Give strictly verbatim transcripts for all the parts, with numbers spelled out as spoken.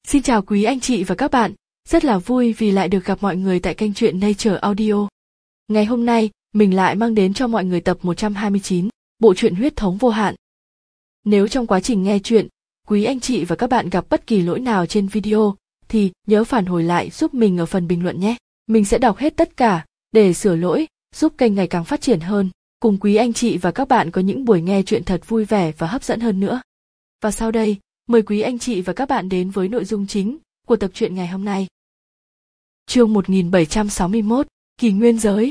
Xin chào quý anh chị và các bạn, rất là vui vì lại được gặp mọi người tại kênh truyện Nature Audio. Ngày hôm nay, mình lại mang đến cho mọi người tập một trăm hai mươi chín, bộ truyện Huyết thống vô hạn. Nếu trong quá trình nghe truyện, quý anh chị và các bạn gặp bất kỳ lỗi nào trên video, thì nhớ phản hồi lại giúp mình ở phần bình luận nhé. Mình sẽ đọc hết tất cả, để sửa lỗi, giúp kênh ngày càng phát triển hơn, cùng quý anh chị và các bạn có những buổi nghe truyện thật vui vẻ và hấp dẫn hơn nữa. Và sau đây, mời quý anh chị và các bạn đến với nội dung chính của tập truyện ngày hôm nay. Chương một nghìn bảy trăm sáu mươi mốt, Kỳ Nguyên Giới.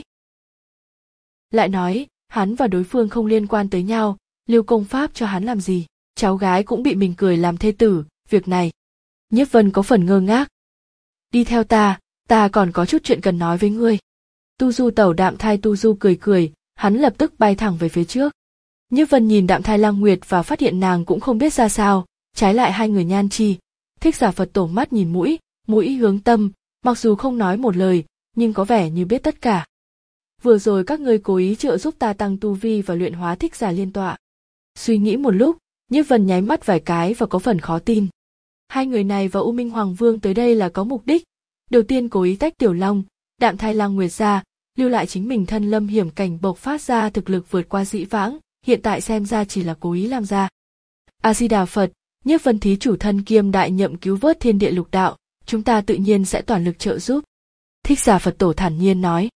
Lại nói, hắn và đối phương không liên quan tới nhau, lưu công pháp cho hắn làm gì, cháu gái cũng bị mình cười làm thê tử, việc này. Nhiếp Vân có phần ngơ ngác. Đi theo ta, ta còn có chút chuyện cần nói với ngươi. Tu Du Tẩu Đạm Thai Tu Du cười cười, hắn lập tức bay thẳng về phía trước. Nhiếp Vân nhìn Đạm Thai Lang Nguyệt và phát hiện nàng cũng không biết ra sao, trái lại hai người Nhan Chi, Thích Giả Phật Tổ mắt nhìn mũi, mũi hướng tâm, mặc dù không nói một lời, nhưng có vẻ như biết tất cả. Vừa rồi các ngươi cố ý trợ giúp ta tăng tu vi và luyện hóa Thích Giả Liên Tọa. Suy nghĩ một lúc, Nhiếp Vân nháy mắt vài cái và có phần khó tin. Hai người này và U Minh Hoàng Vương tới đây là có mục đích. Đầu tiên cố ý tách Tiểu Long, Đạm Thai Lang Nguyệt ra, lưu lại chính mình thân lâm hiểm cảnh bộc phát ra thực lực vượt qua dĩ vãng, hiện tại xem ra chỉ là cố ý làm ra. A Di Đà Phật, Nhiếp Vân thí chủ thân kiêm đại nhậm cứu vớt thiên địa lục đạo, chúng ta tự nhiên sẽ toàn lực trợ giúp. Thích Giả Phật Tổ thản nhiên nói.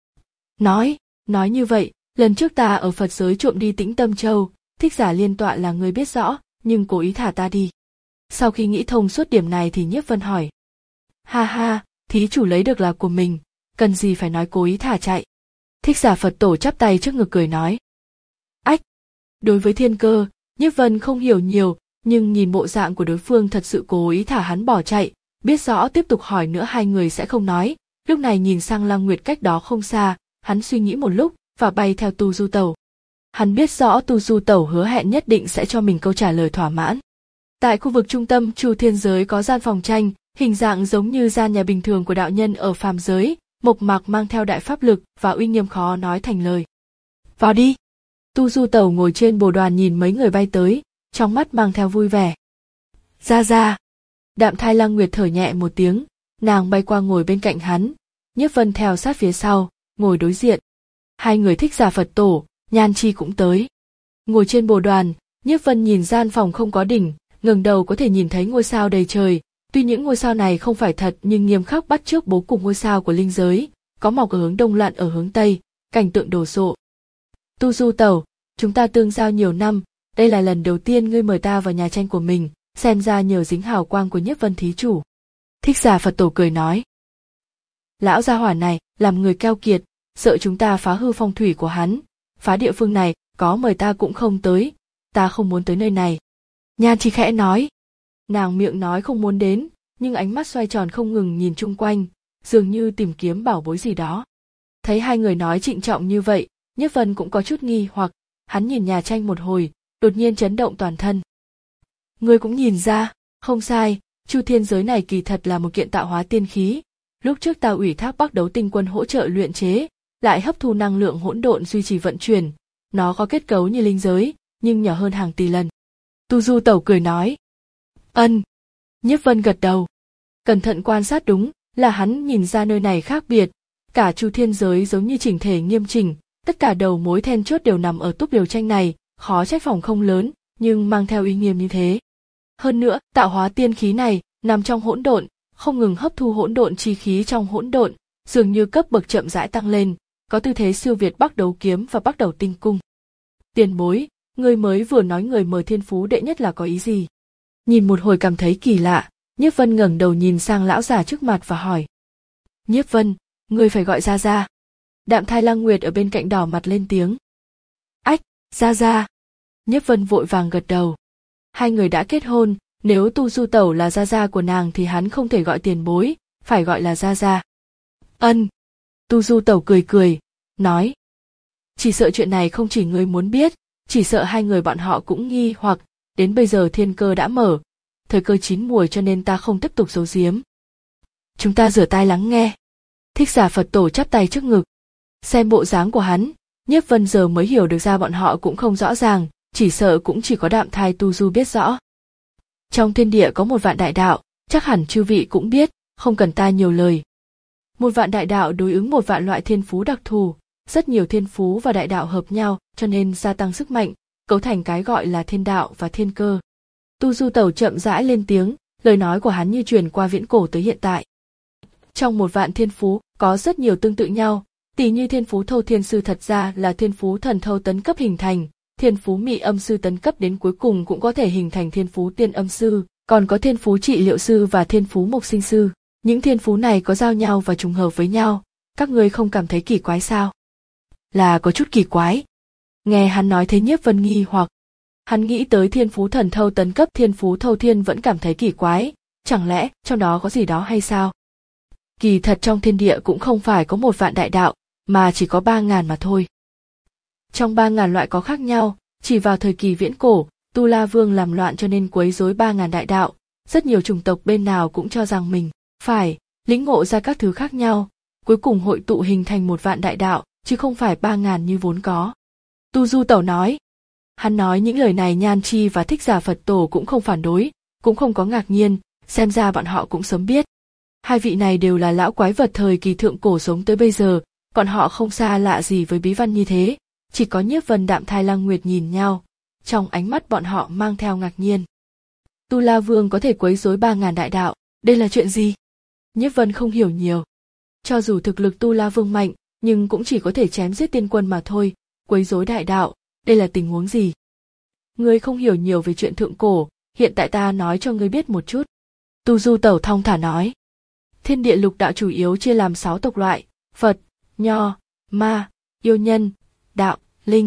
Nói, nói như vậy, lần trước ta ở Phật giới trộm đi Tĩnh Tâm Châu, Thích Giả Liên Tọa là người biết rõ, nhưng cố ý thả ta đi. Sau khi nghĩ thông suốt điểm này thì Nhiếp Vân hỏi. Ha ha, thí chủ lấy được là của mình, cần gì phải nói cố ý thả chạy. Thích Giả Phật Tổ chắp tay trước ngực cười nói. Ách! Đối với thiên cơ, Nhiếp Vân không hiểu nhiều, nhưng nhìn bộ dạng của đối phương thật sự cố ý thả hắn bỏ chạy, biết rõ tiếp tục hỏi nữa hai người sẽ không nói, lúc này nhìn sang Lang Nguyệt cách đó không xa, hắn suy nghĩ một lúc và bay theo Tu Du Tẩu. Hắn biết rõ Tu Du Tẩu hứa hẹn nhất định sẽ cho mình câu trả lời thỏa mãn. Tại khu vực trung tâm Chu Thiên Giới có gian phòng tranh, hình dạng giống như gian nhà bình thường của đạo nhân ở phàm giới, mộc mạc mang theo đại pháp lực và uy nghiêm khó nói thành lời. Vào đi! Tu Du Tẩu ngồi trên bồ đoàn nhìn mấy người bay tới, trong mắt mang theo vui vẻ. Ra ra! Đạm Thai Lang Nguyệt thở nhẹ một tiếng, nàng bay qua ngồi bên cạnh hắn, Nhiếp Vân theo sát phía sau, ngồi đối diện. Hai người Thích Giả Phật Tổ, Nhan Chi cũng tới. Ngồi trên bồ đoàn, Nhiếp Vân nhìn gian phòng không có đỉnh, ngẩng đầu có thể nhìn thấy ngôi sao đầy trời, tuy những ngôi sao này không phải thật nhưng nghiêm khắc bắt chước bố cục ngôi sao của linh giới, có mọc ở hướng đông lặn ở hướng tây, cảnh tượng đồ sộ. Tu Du Tẩu, chúng ta tương giao nhiều năm, đây là lần đầu tiên ngươi mời ta vào nhà tranh của mình, xem ra nhờ dính hào quang của Nhiếp Vân thí chủ. Thích Giả Phật Tổ cười nói. Lão gia hỏa này, làm người keo kiệt, sợ chúng ta phá hư phong thủy của hắn, phá địa phương này, có mời ta cũng không tới, ta không muốn tới nơi này. Nhan Chi khẽ nói. Nàng miệng nói không muốn đến, nhưng ánh mắt xoay tròn không ngừng nhìn chung quanh, dường như tìm kiếm bảo bối gì đó. Thấy hai người nói trịnh trọng như vậy, Nhiếp Vân cũng có chút nghi hoặc, hắn nhìn nhà tranh một hồi, đột nhiên chấn động toàn thân. Ngươi cũng nhìn ra, không sai, Chu Thiên Giới này kỳ thật là một kiện tạo hóa tiên khí. Lúc trước ta ủy thác Bắc Đấu Tinh Quân hỗ trợ luyện chế, lại hấp thu năng lượng hỗn độn duy trì vận chuyển. Nó có kết cấu như linh giới, nhưng nhỏ hơn hàng tỷ lần. Tu Du Tẩu cười nói. Ân. Nhiếp Vân gật đầu. Cẩn thận quan sát đúng là hắn nhìn ra nơi này khác biệt. Cả Chu Thiên Giới giống như chỉnh thể nghiêm chỉnh, tất cả đầu mối then chốt đều nằm ở túp liều tranh này, khó trách phòng không lớn, nhưng mang theo uy nghiêm như thế. Hơn nữa, tạo hóa tiên khí này nằm trong hỗn độn, không ngừng hấp thu hỗn độn chi khí trong hỗn độn, dường như cấp bậc chậm rãi tăng lên, có tư thế siêu việt Bắc Đấu Kiếm và Bắc Đấu Tinh Cung. Tiền bối, ngươi mới vừa nói người mời thiên phú đệ nhất là có ý gì? Nhìn một hồi cảm thấy kỳ lạ, Nhiếp Vân ngẩng đầu nhìn sang lão già trước mặt và hỏi. Nhiếp Vân, ngươi phải gọi ra ra. Đạm Thai Lang Nguyệt ở bên cạnh đỏ mặt lên tiếng. Ách, ra ra. Nhiếp Vân vội vàng gật đầu. Hai người đã kết hôn, nếu Tu Du Tẩu là gia gia của nàng thì hắn không thể gọi tiền bối, phải gọi là gia gia. Ân. Tu Du Tẩu cười cười, nói. Chỉ sợ chuyện này không chỉ ngươi muốn biết, chỉ sợ hai người bọn họ cũng nghi hoặc, đến bây giờ thiên cơ đã mở, thời cơ chín muồi cho nên ta không tiếp tục giấu giếm. Chúng ta rửa tai lắng nghe. Thích Giả Phật Tổ chắp tay trước ngực. Xem bộ dáng của hắn, Nhiếp Vân giờ mới hiểu được ra bọn họ cũng không rõ ràng, chỉ sợ cũng chỉ có Đạm Thai Tu Du biết rõ. Trong thiên địa có một vạn đại đạo, chắc hẳn chư vị cũng biết, không cần ta nhiều lời. Một vạn đại đạo đối ứng một vạn loại thiên phú đặc thù, rất nhiều thiên phú và đại đạo hợp nhau cho nên gia tăng sức mạnh, cấu thành cái gọi là thiên đạo và thiên cơ. Tu Du Tẩu chậm rãi lên tiếng, lời nói của hắn như truyền qua viễn cổ tới hiện tại. Trong một vạn thiên phú có rất nhiều tương tự nhau, tỉ như thiên phú Thâu Thiên Sư thật ra là thiên phú thần thâu tấn cấp hình thành, thiên phú Mị Âm Sư tấn cấp đến cuối cùng cũng có thể hình thành thiên phú Tiên Âm Sư, còn có thiên phú Trị Liệu Sư và thiên phú Mộc Sinh Sư. Những thiên phú này có giao nhau và trùng hợp với nhau, các ngươi không cảm thấy kỳ quái sao? Là có chút kỳ quái. Nghe hắn nói thế Nhiếp Vân nghi hoặc. Hắn nghĩ tới thiên phú thần thâu tấn cấp thiên phú Thâu Thiên vẫn cảm thấy kỳ quái, chẳng lẽ trong đó có gì đó hay sao? Kỳ thật trong thiên địa cũng không phải có một vạn đại đạo, mà chỉ có ba ngàn mà thôi. Trong ba ngàn loại có khác nhau, chỉ vào thời kỳ viễn cổ, Tu La Vương làm loạn cho nên quấy rối ba ngàn đại đạo, rất nhiều chủng tộc bên nào cũng cho rằng mình phải lĩnh ngộ ra các thứ khác nhau, cuối cùng hội tụ hình thành một vạn đại đạo, chứ không phải ba ngàn như vốn có. Tu Du Tẩu nói. Hắn nói những lời này Nhan Chi và Thích Giả Phật Tổ cũng không phản đối, cũng không có ngạc nhiên, xem ra bọn họ cũng sớm biết. Hai vị này đều là lão quái vật thời kỳ thượng cổ sống tới bây giờ, bọn họ không xa lạ gì với bí văn như thế, chỉ có Nhiếp Vân Đạm Thai Lăng Nguyệt nhìn nhau, trong ánh mắt bọn họ mang theo ngạc nhiên. Tu La Vương có thể quấy rối ba ngàn đại đạo, đây là chuyện gì? Nhiếp Vân không hiểu nhiều. Cho dù thực lực Tu La Vương mạnh, nhưng cũng chỉ có thể chém giết tiên quân mà thôi, quấy rối đại đạo, đây là tình huống gì? Ngươi không hiểu nhiều về chuyện thượng cổ, hiện tại ta nói cho ngươi biết một chút. Tu Du Tẩu thong thả nói. Thiên địa lục đạo chủ yếu chia làm sáu tộc loại, Phật, Nho, Ma, Yêu Nhân, Đạo, Linh.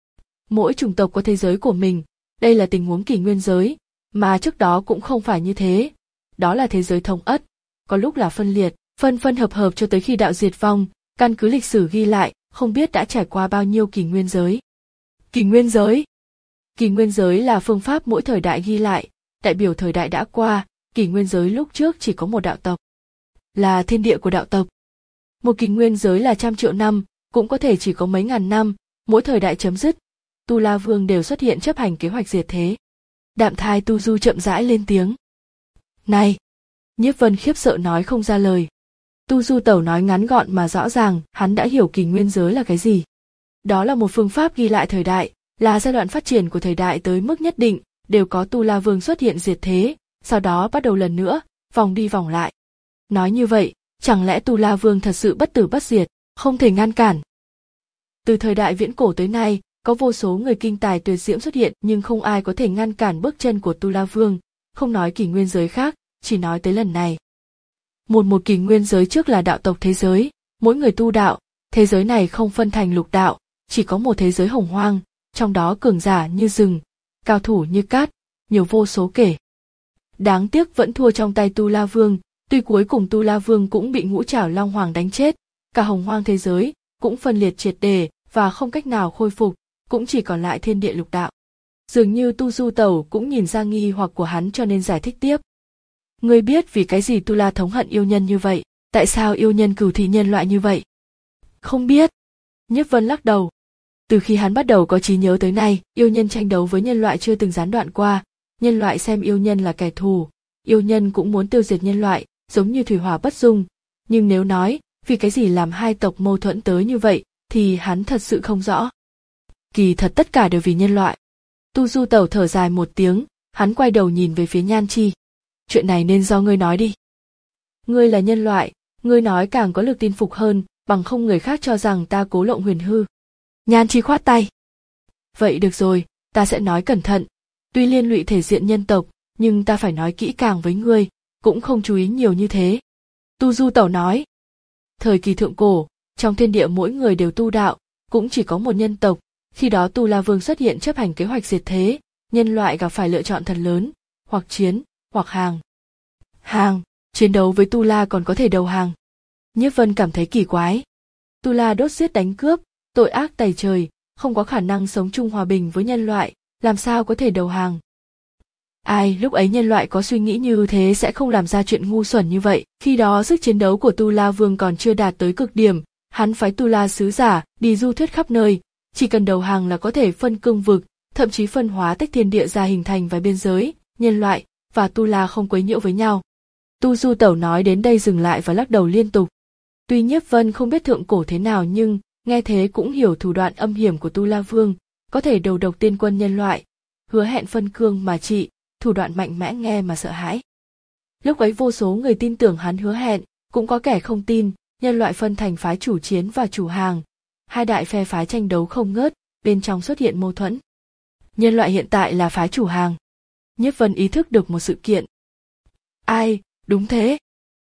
Mỗi chủng tộc có thế giới của mình, đây là tình huống kỷ nguyên giới, mà trước đó cũng không phải như thế. Đó là thế giới thống ất, có lúc là phân liệt, phân phân hợp hợp cho tới khi đạo diệt vong, căn cứ lịch sử ghi lại, không biết đã trải qua bao nhiêu kỷ nguyên giới. Kỷ nguyên giới. Kỷ nguyên giới là phương pháp mỗi thời đại ghi lại, đại biểu thời đại đã qua, kỷ nguyên giới lúc trước chỉ có một đạo tộc. Là thiên địa của đạo tộc. Một kỷ nguyên giới là trăm triệu năm, cũng có thể chỉ có mấy ngàn năm, mỗi thời đại chấm dứt, Tu La Vương đều xuất hiện chấp hành kế hoạch diệt thế. Đạm Thai Tu Du chậm rãi lên tiếng. Này! Nhiếp Vân khiếp sợ nói không ra lời. Tu Du Tẩu nói ngắn gọn mà rõ ràng, hắn đã hiểu kỷ nguyên giới là cái gì. Đó là một phương pháp ghi lại thời đại, là giai đoạn phát triển của thời đại tới mức nhất định, đều có Tu La Vương xuất hiện diệt thế, sau đó bắt đầu lần nữa, vòng đi vòng lại. Nói như vậy, chẳng lẽ Tu La Vương thật sự bất tử bất diệt, không thể ngăn cản? Từ thời đại viễn cổ tới nay, có vô số người kinh tài tuyệt diễm xuất hiện nhưng không ai có thể ngăn cản bước chân của Tu La Vương, không nói kỷ nguyên giới khác, chỉ nói tới lần này. Một một kỷ nguyên giới trước là đạo tộc thế giới, mỗi người tu đạo, thế giới này không phân thành lục đạo, chỉ có một thế giới hồng hoang, trong đó cường giả như rừng, cao thủ như cát, nhiều vô số kể. Đáng tiếc vẫn thua trong tay Tu La Vương, tuy cuối cùng Tu La Vương cũng bị Ngũ Trảo Long Hoàng đánh chết, cả hồng hoang thế giới cũng phân liệt triệt để và không cách nào khôi phục, cũng chỉ còn lại thiên địa lục đạo. Dường như Tu Du Tẩu cũng nhìn ra nghi hoặc của hắn cho nên giải thích tiếp. Ngươi biết vì cái gì Tu La thống hận yêu nhân như vậy, tại sao yêu nhân cửu thị nhân loại như vậy? Không biết. Nhiếp Vân lắc đầu. Từ khi hắn bắt đầu có trí nhớ tới nay, yêu nhân tranh đấu với nhân loại chưa từng gián đoạn qua, nhân loại xem yêu nhân là kẻ thù, yêu nhân cũng muốn tiêu diệt nhân loại, giống như thủy hỏa bất dung, nhưng nếu nói, vì cái gì làm hai tộc mâu thuẫn tới như vậy, thì hắn thật sự không rõ. Kỳ thật tất cả đều vì nhân loại. Tu Du Tẩu thở dài một tiếng, hắn quay đầu nhìn về phía Nhan Chi. Chuyện này nên do ngươi nói đi. Ngươi là nhân loại, ngươi nói càng có lực tin phục hơn, bằng không người khác cho rằng ta cố lộng huyền hư. Nhan Chi khoát tay. Vậy được rồi, ta sẽ nói cẩn thận. Tuy liên lụy thể diện nhân tộc, nhưng ta phải nói kỹ càng với ngươi, cũng không chú ý nhiều như thế. Tu Du Tẩu nói. Thời kỳ thượng cổ, trong thiên địa mỗi người đều tu đạo, cũng chỉ có một nhân tộc. Khi đó Tu La Vương xuất hiện chấp hành kế hoạch diệt thế, nhân loại gặp phải lựa chọn thật lớn, hoặc chiến, hoặc hàng. Hàng, chiến đấu với Tu La còn có thể đầu hàng. Nhiếp Vân cảm thấy kỳ quái. Tu La đốt giết đánh cướp, tội ác tày trời, không có khả năng sống chung hòa bình với nhân loại, làm sao có thể đầu hàng. Ai lúc ấy nhân loại có suy nghĩ như thế sẽ không làm ra chuyện ngu xuẩn như vậy. Khi đó sức chiến đấu của Tu La Vương còn chưa đạt tới cực điểm, hắn phái Tu La sứ giả đi du thuyết khắp nơi, chỉ cần đầu hàng là có thể phân cương vực, thậm chí phân hóa tách thiên địa ra hình thành vài biên giới, nhân loại và Tu La không quấy nhiễu với nhau, Tu Du Tẩu nói đến đây dừng lại và lắc đầu liên tục. Tuy Nhiếp Vân không biết thượng cổ thế nào nhưng nghe thế cũng hiểu thủ đoạn âm hiểm của Tu La Vương, có thể đầu độc tiên quân nhân loại, hứa hẹn phân cương mà trị, thủ đoạn mạnh mẽ nghe mà sợ hãi. Lúc ấy vô số người tin tưởng hắn hứa hẹn, cũng có kẻ không tin, nhân loại phân thành phái chủ chiến và chủ hàng. Hai đại phe phái tranh đấu không ngớt, bên trong xuất hiện mâu thuẫn. Nhân loại hiện tại là phái chủ hàng. Nhiếp Vân ý thức được một sự kiện. Ai, đúng thế.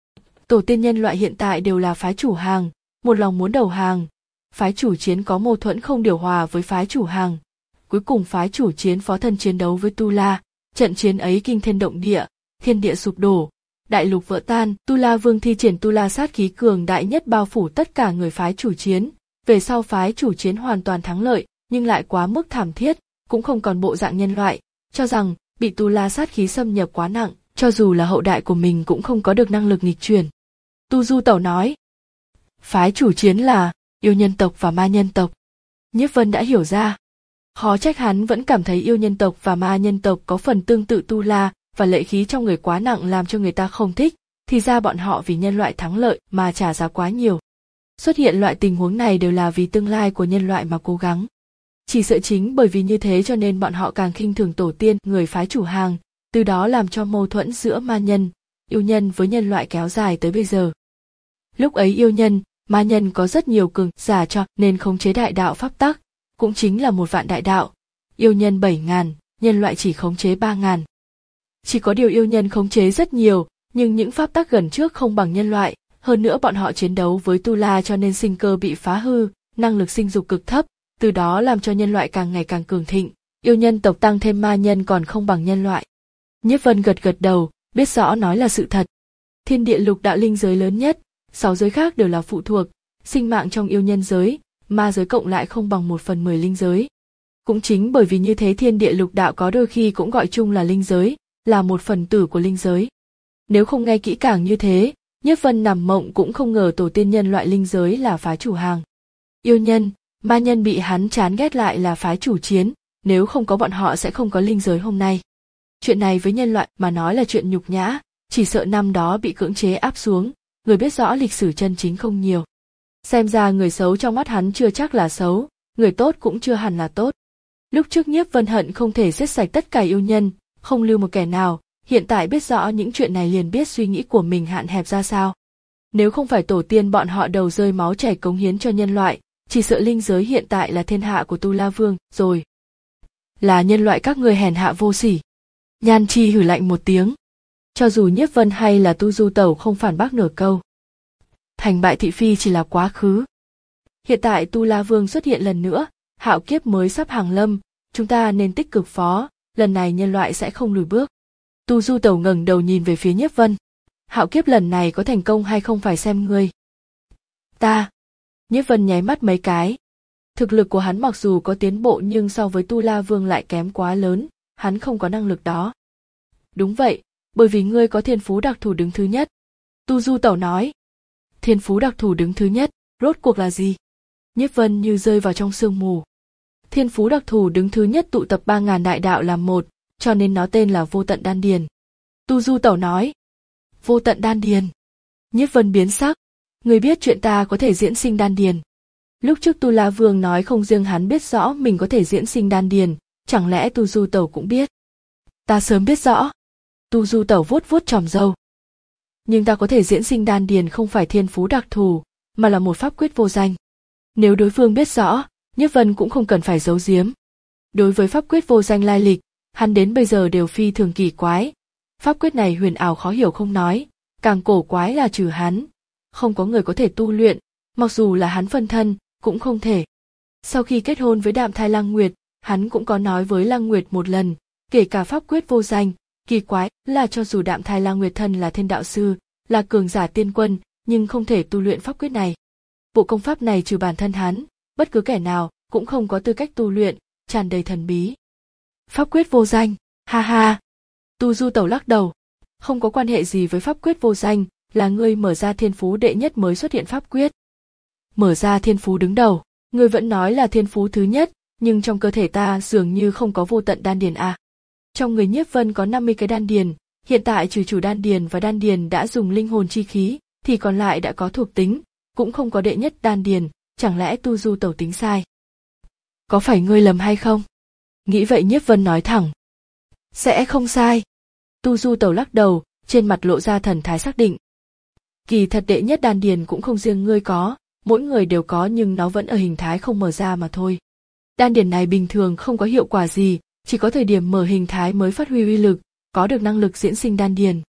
Tổ tiên nhân loại hiện tại đều là phái chủ hàng, một lòng muốn đầu hàng. Phái chủ chiến có mâu thuẫn không điều hòa với phái chủ hàng. Cuối cùng phái chủ chiến phó thân chiến đấu với Tu La, trận chiến ấy kinh thiên động địa, thiên địa sụp đổ, đại lục vỡ tan. Tu La Vương thi triển Tu La sát khí cường đại nhất bao phủ tất cả người phái chủ chiến. Về sau phái chủ chiến hoàn toàn thắng lợi, nhưng lại quá mức thảm thiết, cũng không còn bộ dạng nhân loại, cho rằng bị Tu La sát khí xâm nhập quá nặng, cho dù là hậu đại của mình cũng không có được năng lực nghịch chuyển. Tu Du Tẩu nói, phái chủ chiến là yêu nhân tộc và ma nhân tộc. Nhiếp Vân đã hiểu ra. Khó trách hắn vẫn cảm thấy yêu nhân tộc và ma nhân tộc có phần tương tự Tu La, và lệ khí trong người quá nặng làm cho người ta không thích, thì ra bọn họ vì nhân loại thắng lợi mà trả giá quá nhiều. Xuất hiện loại tình huống này đều là vì tương lai của nhân loại mà cố gắng. Chỉ sợ chính bởi vì như thế cho nên bọn họ càng khinh thường tổ tiên người phái chủ hàng, từ đó làm cho mâu thuẫn giữa ma nhân, yêu nhân với nhân loại kéo dài tới bây giờ. Lúc ấy yêu nhân, ma nhân có rất nhiều cường giả cho nên khống chế đại đạo pháp tắc, cũng chính là một vạn đại đạo, yêu nhân bảy ngàn, nhân loại chỉ khống chế ba ngàn. Chỉ có điều yêu nhân khống chế rất nhiều, nhưng những pháp tắc gần trước không bằng nhân loại, hơn nữa bọn họ chiến đấu với Tu La cho nên sinh cơ bị phá hư, năng lực sinh dục cực thấp, từ đó làm cho nhân loại càng ngày càng cường thịnh, yêu nhân tộc tăng thêm ma nhân còn không bằng nhân loại. Nhiếp Vân gật gật đầu, biết rõ nói là sự thật. Thiên địa lục đạo linh giới lớn nhất, sáu giới khác đều là phụ thuộc, sinh mạng trong yêu nhân giới, ma giới cộng lại không bằng một phần mười linh giới. Cũng chính bởi vì như thế thiên địa lục đạo có đôi khi cũng gọi chung là linh giới, là một phần tử của linh giới. Nếu không nghe kỹ càng như thế, Nhiếp Vân nằm mộng cũng không ngờ tổ tiên nhân loại linh giới là phái chủ hàng. Yêu nhân, ma nhân bị hắn chán ghét lại là phái chủ chiến, nếu không có bọn họ sẽ không có linh giới hôm nay. Chuyện này với nhân loại mà nói là chuyện nhục nhã, chỉ sợ năm đó bị cưỡng chế áp xuống, người biết rõ lịch sử chân chính không nhiều. Xem ra người xấu trong mắt hắn chưa chắc là xấu, người tốt cũng chưa hẳn là tốt. Lúc trước Nhiếp Vân hận không thể giết sạch tất cả yêu nhân, không lưu một kẻ nào, hiện tại biết rõ những chuyện này liền biết suy nghĩ của mình hạn hẹp ra sao. Nếu không phải tổ tiên bọn họ đầu rơi máu chảy cống hiến cho nhân loại, chỉ sợ linh giới hiện tại là thiên hạ của Tu La Vương rồi. Là nhân loại các người hèn hạ vô sỉ. Nhan Chi hử lạnh một tiếng. Cho dù Nhiếp Vân hay là Tu Du Tẩu không phản bác nửa câu. Thành bại thị phi chỉ là quá khứ. Hiện tại Tu La Vương xuất hiện lần nữa, hạo kiếp mới sắp hàng lâm, chúng ta nên tích cực phó, lần này nhân loại sẽ không lùi bước. Tu Du Tẩu ngẩng đầu nhìn về phía Nhiếp Vân. Hạo kiếp lần này có thành công hay không phải xem ngươi. Ta. Nhiếp Vân nháy mắt mấy cái. Thực lực của hắn mặc dù có tiến bộ nhưng so với Tu La Vương lại kém quá lớn, hắn không có năng lực đó. Đúng vậy, bởi vì ngươi có thiên phú đặc thù đứng thứ nhất. Tu Du Tẩu nói. Thiên phú đặc thù đứng thứ nhất, rốt cuộc là gì? Nhiếp Vân như rơi vào trong sương mù. Thiên phú đặc thù đứng thứ nhất tụ tập ba ngàn đại đạo làm một, cho nên nó tên là Vô Tận Đan Điền. Tu Du Tẩu nói. Vô Tận Đan Điền. Nhiếp Vân biến sắc. Ngươi biết chuyện ta có thể diễn sinh đan điền. Lúc trước Tu La Vương nói không riêng hắn biết rõ mình có thể diễn sinh đan điền, chẳng lẽ Tu Du Tẩu cũng biết? Ta sớm biết rõ. Tu Du Tẩu vuốt vuốt tròm râu. Nhưng ta có thể diễn sinh đan điền không phải thiên phú đặc thù, mà là một pháp quyết vô danh. Nếu đối phương biết rõ, Nhiếp Vân cũng không cần phải giấu giếm. Đối với pháp quyết vô danh lai lịch, hắn đến bây giờ đều phi thường kỳ quái. Pháp quyết này huyền ảo khó hiểu không nói, càng cổ quái là trừ hắn, không có người có thể tu luyện, mặc dù là hắn phân thân, cũng không thể. Sau khi kết hôn với Đạm Thai Lăng Nguyệt, hắn cũng có nói với Lăng Nguyệt một lần, kể cả pháp quyết vô danh, kỳ quái là cho dù Đạm Thai Lăng Nguyệt thân là thiên đạo sư, là cường giả tiên quân, nhưng không thể tu luyện pháp quyết này. Bộ công pháp này trừ bản thân hắn, bất cứ kẻ nào cũng không có tư cách tu luyện, tràn đầy thần bí. Pháp quyết vô danh, ha ha. Tu Du Tẩu lắc đầu, không có quan hệ gì với pháp quyết vô danh, là ngươi mở ra thiên phú đệ nhất mới xuất hiện pháp quyết. Mở ra thiên phú đứng đầu, ngươi vẫn nói là thiên phú thứ nhất, nhưng trong cơ thể ta dường như không có vô tận đan điền à. Trong người Nhiếp Vân có năm mươi cái đan điền, Hiện tại trừ chủ đan điền và đan điền đã dùng linh hồn chi khí, thì còn lại đã có thuộc tính, cũng không có đệ nhất đan điền, chẳng lẽ Tu Du Tẩu tính sai? Có phải ngươi lầm hay không? Nghĩ vậy Nhiếp Vân nói thẳng. Sẽ không sai. Tu Du Tẩu lắc đầu, trên mặt lộ ra thần thái xác định. Kỳ thật đệ nhất đan điền cũng không riêng ngươi có, mỗi người đều có nhưng nó vẫn ở hình thái không mở ra mà thôi. Đan điền này bình thường không có hiệu quả gì, chỉ có thời điểm mở hình thái mới phát huy uy lực, có được năng lực diễn sinh đan điền.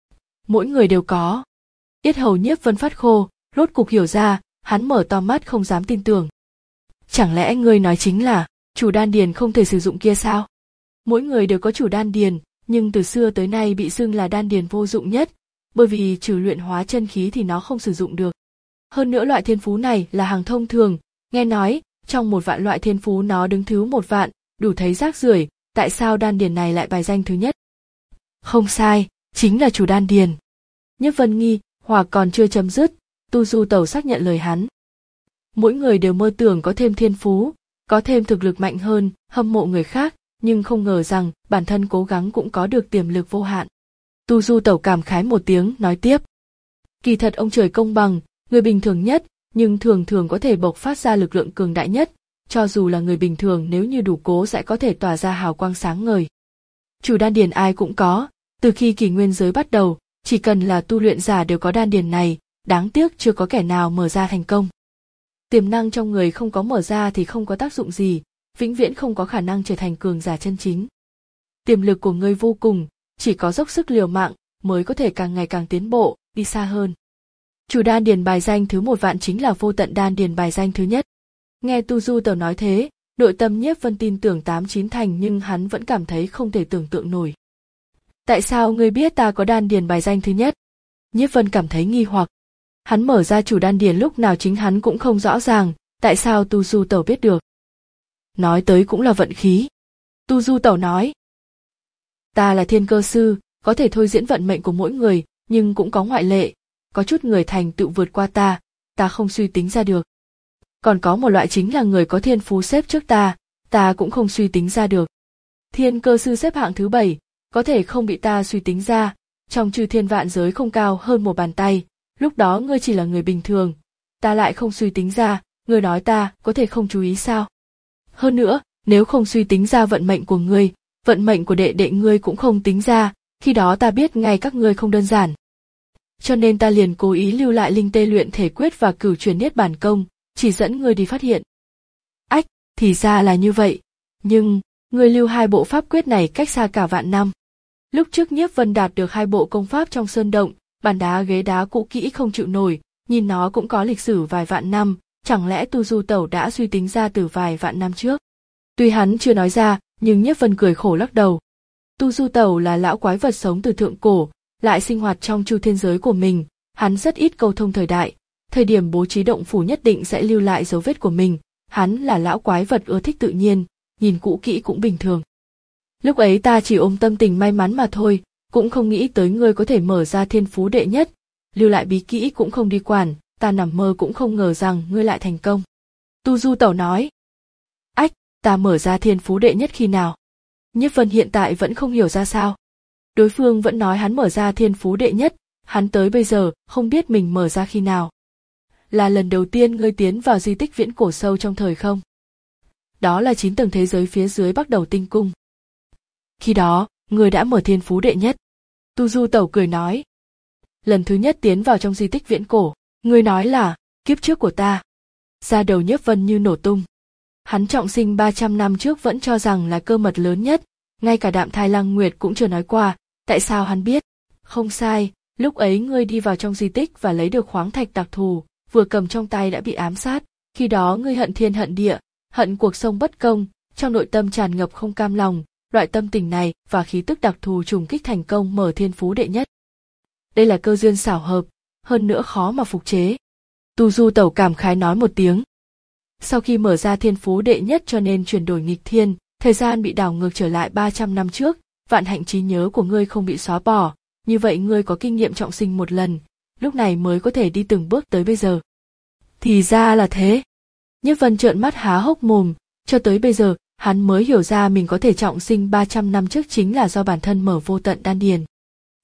Mỗi người đều có. Yết hầu Nhiếp Vân phát khô, rốt cục hiểu ra, hắn mở to mắt không dám tin tưởng. Chẳng lẽ ngươi nói chính là, chủ đan điền không thể sử dụng kia sao? Mỗi người đều có chủ đan điền, nhưng từ xưa tới nay bị xưng là đan điền vô dụng nhất, bởi vì trừ luyện hóa chân khí thì nó không sử dụng được. Hơn nữa loại thiên phú này là hàng thông thường, nghe nói, trong một vạn loại thiên phú nó đứng thứ một vạn, đủ thấy rác rưởi, tại sao đan điền này lại bài danh thứ nhất? Không sai, chính là chủ đan điền. Nhiếp Vân nghi hoặc còn chưa chấm dứt, Tu Du Tẩu xác nhận lời hắn. Mỗi người đều mơ tưởng có thêm thiên phú, có thêm thực lực mạnh hơn, hâm mộ người khác, nhưng không ngờ rằng bản thân cố gắng cũng có được tiềm lực vô hạn. Tu Du Tẩu cảm khái một tiếng, nói tiếp. Kỳ thật ông trời công bằng, người bình thường nhất, nhưng thường thường có thể bộc phát ra lực lượng cường đại nhất, cho dù là người bình thường nếu như đủ cố sẽ có thể tỏa ra hào quang sáng ngời. Chủ đan điền ai cũng có, từ khi kỷ nguyên giới bắt đầu, chỉ cần là tu luyện giả đều có đan điền này, đáng tiếc chưa có kẻ nào mở ra thành công. Tiềm năng trong người không có mở ra thì không có tác dụng gì, vĩnh viễn không có khả năng trở thành cường giả chân chính. Tiềm lực của ngươi vô cùng, chỉ có dốc sức liều mạng mới có thể càng ngày càng tiến bộ, đi xa hơn. Chủ đan điền bài danh thứ một vạn chính là vô tận đan điền bài danh thứ nhất. Nghe Tu Du Tẩu nói thế, nội tâm Nhiếp Vân tin tưởng tám chín thành nhưng hắn vẫn cảm thấy không thể tưởng tượng nổi. Tại sao ngươi biết ta có đan điền bài danh thứ nhất? Nhiếp Vân cảm thấy nghi hoặc. Hắn mở ra chủ đan điền lúc nào chính hắn cũng không rõ ràng, tại sao Tu Du Tẩu biết được. Nói tới cũng là vận khí. Tu Du Tẩu nói. Ta là thiên cơ sư, có thể thôi diễn vận mệnh của mỗi người, nhưng cũng có ngoại lệ. Có chút người thành tựu vượt qua ta, ta không suy tính ra được. Còn có một loại chính là người có thiên phú xếp trước ta, ta cũng không suy tính ra được. Thiên cơ sư xếp hạng thứ bảy, có thể không bị ta suy tính ra, trong chư thiên vạn giới không cao hơn một bàn tay, lúc đó ngươi chỉ là người bình thường, ta lại không suy tính ra, ngươi nói ta có thể không chú ý sao? Hơn nữa, nếu không suy tính ra vận mệnh của ngươi, vận mệnh của đệ đệ ngươi cũng không tính ra, khi đó ta biết ngay các ngươi không đơn giản. Cho nên ta liền cố ý lưu lại linh tê luyện thể quyết và cửu truyền niết bàn công, chỉ dẫn ngươi đi phát hiện. Ách, thì ra là như vậy, nhưng, ngươi lưu hai bộ pháp quyết này cách xa cả vạn năm. Lúc trước Nhiếp Vân đạt được hai bộ công pháp trong sơn động, bàn đá ghế đá cũ kỹ không chịu nổi, nhìn nó cũng có lịch sử vài vạn năm, chẳng lẽ Tu Du Tẩu đã suy tính ra từ vài vạn năm trước. Tuy hắn chưa nói ra, nhưng Nhiếp Vân cười khổ lắc đầu. Tu Du Tẩu là lão quái vật sống từ thượng cổ, lại sinh hoạt trong chu thiên giới của mình, hắn rất ít câu thông thời đại, thời điểm bố trí động phủ nhất định sẽ lưu lại dấu vết của mình, hắn là lão quái vật ưa thích tự nhiên, nhìn cũ kỹ cũng bình thường. Lúc ấy ta chỉ ôm tâm tình may mắn mà thôi, cũng không nghĩ tới ngươi có thể mở ra thiên phú đệ nhất, lưu lại bí kỹ cũng không đi quản, ta nằm mơ cũng không ngờ rằng ngươi lại thành công. Tu Du Tẩu nói. Ách, ta mở ra thiên phú đệ nhất khi nào? Nhiếp Vân hiện tại vẫn không hiểu ra sao. Đối phương vẫn nói hắn mở ra thiên phú đệ nhất, hắn tới bây giờ không biết mình mở ra khi nào. Là lần đầu tiên ngươi tiến vào di tích viễn cổ sâu trong thời không? Đó là chín tầng thế giới phía dưới bắt đầu tinh cung. Khi đó, ngươi đã mở thiên phú đệ nhất. Tu Du Tẩu cười nói. Lần thứ nhất tiến vào trong di tích viễn cổ, ngươi nói là, kiếp trước của ta. Da đầu Nhiếp Vân như nổ tung. Hắn trọng sinh ba trăm năm trước vẫn cho rằng là cơ mật lớn nhất, ngay cả Đạm Thai Lăng Nguyệt cũng chưa nói qua, tại sao hắn biết? Không sai, lúc ấy ngươi đi vào trong di tích và lấy được khoáng thạch đặc thù, vừa cầm trong tay đã bị ám sát, khi đó ngươi hận thiên hận địa, hận cuộc sống bất công, trong nội tâm tràn ngập không cam lòng, loại tâm tình này và khí tức đặc thù trùng kích thành công mở thiên phú đệ nhất. Đây là cơ duyên xảo hợp, hơn nữa khó mà phục chế. Tu Du Tẩu cảm khái nói một tiếng. Sau khi mở ra thiên phú đệ nhất cho nên chuyển đổi nghịch thiên, thời gian bị đảo ngược trở lại ba trăm năm trước, vạn hạnh trí nhớ của ngươi không bị xóa bỏ, như vậy ngươi có kinh nghiệm trọng sinh một lần, lúc này mới có thể đi từng bước tới bây giờ. Thì ra là thế. Nhiếp Vân trợn mắt há hốc mồm, cho tới bây giờ, hắn mới hiểu ra mình có thể trọng sinh ba trăm năm trước chính là do bản thân mở vô tận đan điền.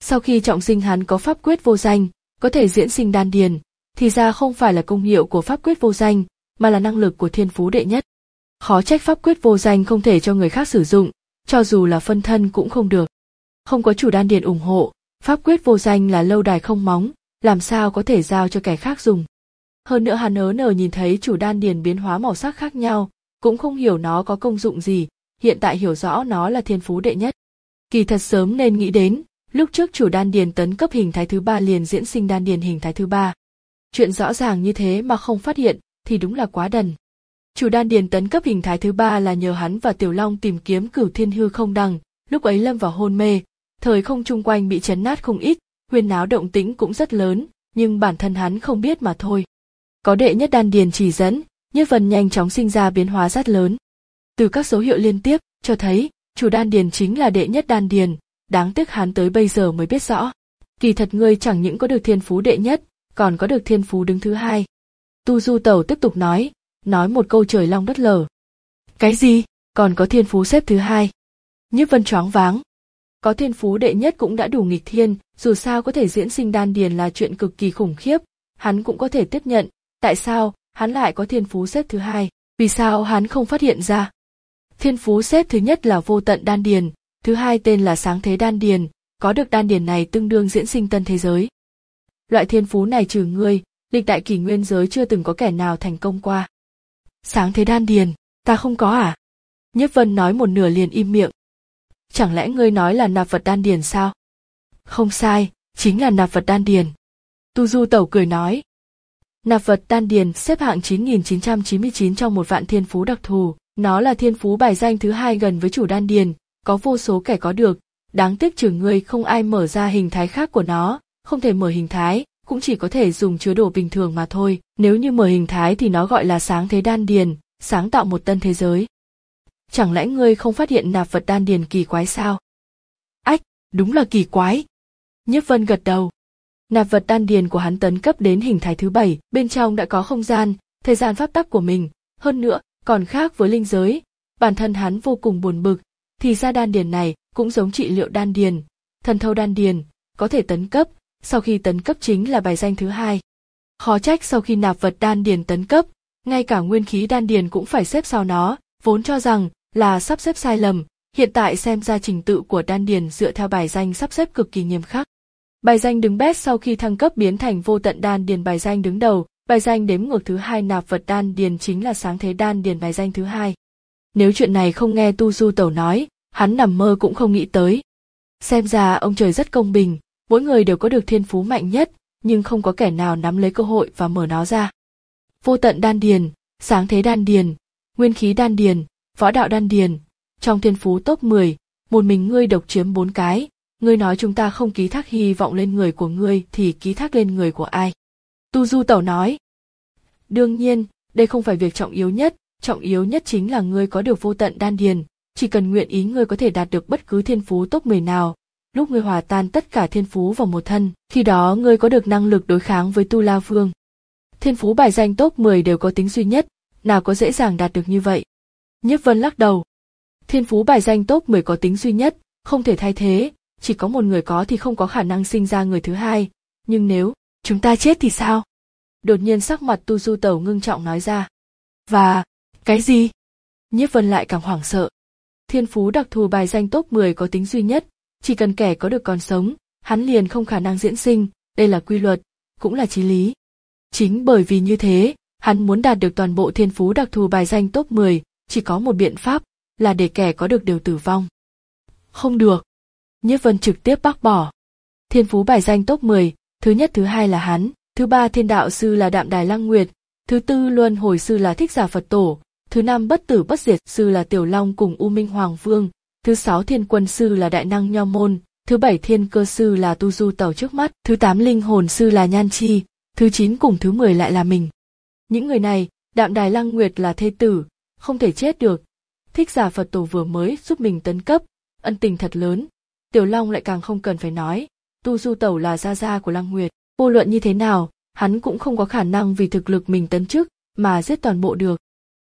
Sau khi trọng sinh hắn có pháp quyết vô danh, có thể diễn sinh đan điền, thì ra không phải là công hiệu của pháp quyết vô danh, mà là năng lực của thiên phú đệ nhất. Khó trách pháp quyết vô danh không thể cho người khác sử dụng, cho dù là phân thân cũng không được. Không có chủ đan điền ủng hộ, pháp quyết vô danh là lâu đài không móng, làm sao có thể giao cho kẻ khác dùng. Hơn nữa hắn ớ nở nhìn thấy chủ đan điền biến hóa màu sắc khác nhau, cũng không hiểu nó có công dụng gì, hiện tại hiểu rõ nó là thiên phú đệ nhất. Kỳ thật sớm nên nghĩ đến, lúc trước chủ đan điền tấn cấp hình thái thứ ba liền diễn sinh đan điền hình thái thứ ba. Chuyện rõ ràng như thế mà không phát hiện, thì đúng là quá đần. Chủ đan điền tấn cấp hình thái thứ ba là nhờ hắn và Tiểu Long tìm kiếm Cửu Thiên Hư Không Đằng, lúc ấy lâm vào hôn mê, thời không chung quanh bị chấn nát không ít, huyên náo động tĩnh cũng rất lớn, nhưng bản thân hắn không biết mà thôi. Có đệ nhất đan điền chỉ dẫn, Nhiếp Vân nhanh chóng sinh ra biến hóa rất lớn. Từ các dấu hiệu liên tiếp, cho thấy, chủ đan điền chính là đệ nhất đan điền, đáng tiếc hắn tới bây giờ mới biết rõ. Kỳ thật ngươi chẳng những có được thiên phú đệ nhất, còn có được thiên phú đứng thứ hai. Tu Du Tẩu tiếp tục nói, nói một câu trời long đất lở. Cái gì? Còn có thiên phú xếp thứ hai? Nhiếp Vân choáng váng. Có thiên phú đệ nhất cũng đã đủ nghịch thiên, dù sao có thể diễn sinh đan điền là chuyện cực kỳ khủng khiếp, hắn cũng có thể tiếp nhận, tại sao hắn lại có thiên phú xếp thứ hai, vì sao hắn không phát hiện ra? Thiên phú xếp thứ nhất là vô tận đan điền, thứ hai tên là sáng thế đan điền, có được đan điền này tương đương diễn sinh tân thế giới. Loại thiên phú này trừ ngươi, lịch đại kỷ nguyên giới chưa từng có kẻ nào thành công qua. Sáng thế đan điền, ta không có à? Nhiếp Vân nói một nửa liền im miệng. Chẳng lẽ ngươi nói là nạp vật đan điền sao? Không sai, chính là nạp vật đan điền. Tu Du Tẩu cười nói. Nạp vật đan điền xếp hạng chín nghìn chín trăm chín mươi chín trong một vạn thiên phú đặc thù, nó là thiên phú bài danh thứ hai gần với chủ đan điền, có vô số kẻ có được, đáng tiếc trừ ngươi không ai mở ra hình thái khác của nó, không thể mở hình thái, cũng chỉ có thể dùng chứa đồ bình thường mà thôi, nếu như mở hình thái thì nó gọi là sáng thế đan điền, sáng tạo một tân thế giới. Chẳng lẽ ngươi không phát hiện nạp vật đan điền kỳ quái sao? Ách, đúng là kỳ quái. Nhiếp Vân gật đầu. Nạp vật đan điền của hắn tấn cấp đến hình thái thứ bảy, bên trong đã có không gian, thời gian pháp tắc của mình, hơn nữa, còn khác với linh giới, bản thân hắn vô cùng buồn bực, thì ra đan điền này cũng giống trị liệu đan điền, thần thâu đan điền, có thể tấn cấp, sau khi tấn cấp chính là bài danh thứ hai. Khó trách sau khi nạp vật đan điền tấn cấp, ngay cả nguyên khí đan điền cũng phải xếp sau nó, vốn cho rằng là sắp xếp sai lầm, hiện tại xem ra trình tự của đan điền dựa theo bài danh sắp xếp cực kỳ nghiêm khắc. Bài danh đứng bét sau khi thăng cấp biến thành vô tận đan điền bài danh đứng đầu, bài danh đếm ngược thứ hai nạp vật đan điền chính là sáng thế đan điền bài danh thứ hai. Nếu chuyện này không nghe Tu Du Tẩu nói, hắn nằm mơ cũng không nghĩ tới. Xem ra ông trời rất công bình, mỗi người đều có được thiên phú mạnh nhất, nhưng không có kẻ nào nắm lấy cơ hội và mở nó ra. Vô tận đan điền, sáng thế đan điền, nguyên khí đan điền, võ đạo đan điền, trong thiên phú top mười, một mình ngươi độc chiếm bốn cái, ngươi nói chúng ta không ký thác hy vọng lên người của ngươi thì ký thác lên người của ai? Tu Du Tẩu nói. Đương nhiên, đây không phải việc trọng yếu nhất, trọng yếu nhất chính là ngươi có được vô tận đan điền, chỉ cần nguyện ý ngươi có thể đạt được bất cứ thiên phú top mười nào, lúc ngươi hòa tan tất cả thiên phú vào một thân, khi đó ngươi có được năng lực đối kháng với Tu La Vương. Thiên phú bài danh top mười đều có tính duy nhất, nào có dễ dàng đạt được như vậy. Nhiếp Vân lắc đầu. Thiên phú bài danh top mười có tính duy nhất, không thể thay thế, chỉ có một người có thì không có khả năng sinh ra người thứ hai, nhưng nếu chúng ta chết thì sao? Đột nhiên sắc mặt Tu Du Tẩu ngưng trọng nói ra. Và, cái gì? Nhiếp Vân lại càng hoảng sợ. Thiên phú đặc thù bài danh top mười có tính duy nhất, chỉ cần kẻ có được còn sống, hắn liền không khả năng diễn sinh, đây là quy luật, cũng là chí lý. Chính bởi vì như thế, hắn muốn đạt được toàn bộ thiên phú đặc thù bài danh top mười, chỉ có một biện pháp, là để kẻ có được đều tử vong. Không được. Nhiếp Vân trực tiếp bác bỏ. Thiên phú bài danh top mười, thứ nhất thứ hai là hắn, thứ ba thiên đạo sư là Đạm Đài Lăng Nguyệt, thứ tư luân hồi sư là Thích Giả Phật Tổ, thứ năm bất tử bất diệt sư là Tiểu Long cùng U Minh Hoàng Vương, thứ sáu thiên quân sư là Đại Năng Nho Môn, thứ bảy thiên cơ sư là Tu Du Tẩu trước mắt, thứ tám linh hồn sư là Nhan Chi, thứ chín cùng thứ mười lại là mình. Những người này, Đạm Đài Lăng Nguyệt là thê tử, không thể chết được. Thích Giả Phật Tổ vừa mới giúp mình tấn cấp, ân tình thật lớn. Tiểu Long lại càng không cần phải nói, Tu Du Tẩu là gia gia của Lăng Nguyệt, vô luận như thế nào, hắn cũng không có khả năng vì thực lực mình tấn chức mà giết toàn bộ được.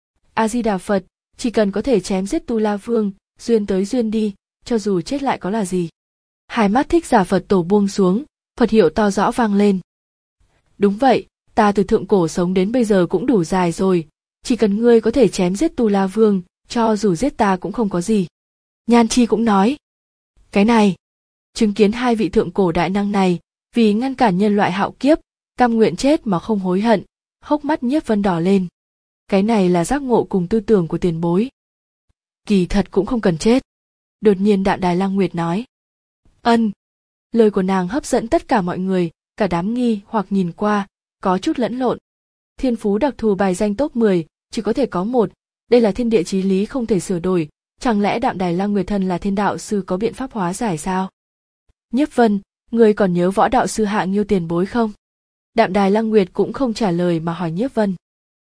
A Di Đà Phật, chỉ cần có thể chém giết Tu La Vương, duyên tới duyên đi, cho dù chết lại có là gì. Hai mắt Thích Giả Phật Tổ buông xuống, Phật hiệu to rõ vang lên. Đúng vậy, ta từ thượng cổ sống đến bây giờ cũng đủ dài rồi, chỉ cần ngươi có thể chém giết Tu La Vương, cho dù giết ta cũng không có gì. Nhan Chi cũng nói. Cái này, chứng kiến hai vị thượng cổ đại năng này, vì ngăn cản nhân loại hạo kiếp, cam nguyện chết mà không hối hận, hốc mắt Nhiếp Vân đỏ lên. Cái này là giác ngộ cùng tư tưởng của tiền bối. Kỳ thật cũng không cần chết. Đột nhiên Đạm Đài Lăng Nguyệt nói. Ân. Lời của nàng hấp dẫn tất cả mọi người, cả đám nghi hoặc nhìn qua, có chút lẫn lộn. Thiên phú đặc thù bài danh top mười, chỉ có thể có một, đây là thiên địa chí lý không thể sửa đổi, chẳng lẽ Đạm Đài Lăng Nguyệt thân là thiên đạo sư có biện pháp hóa giải sao? Nhiếp Vân, ngươi còn nhớ võ đạo sư Hạng Nghiêu tiền bối không? Đạm Đài Lăng Nguyệt cũng không trả lời mà hỏi Nhiếp Vân.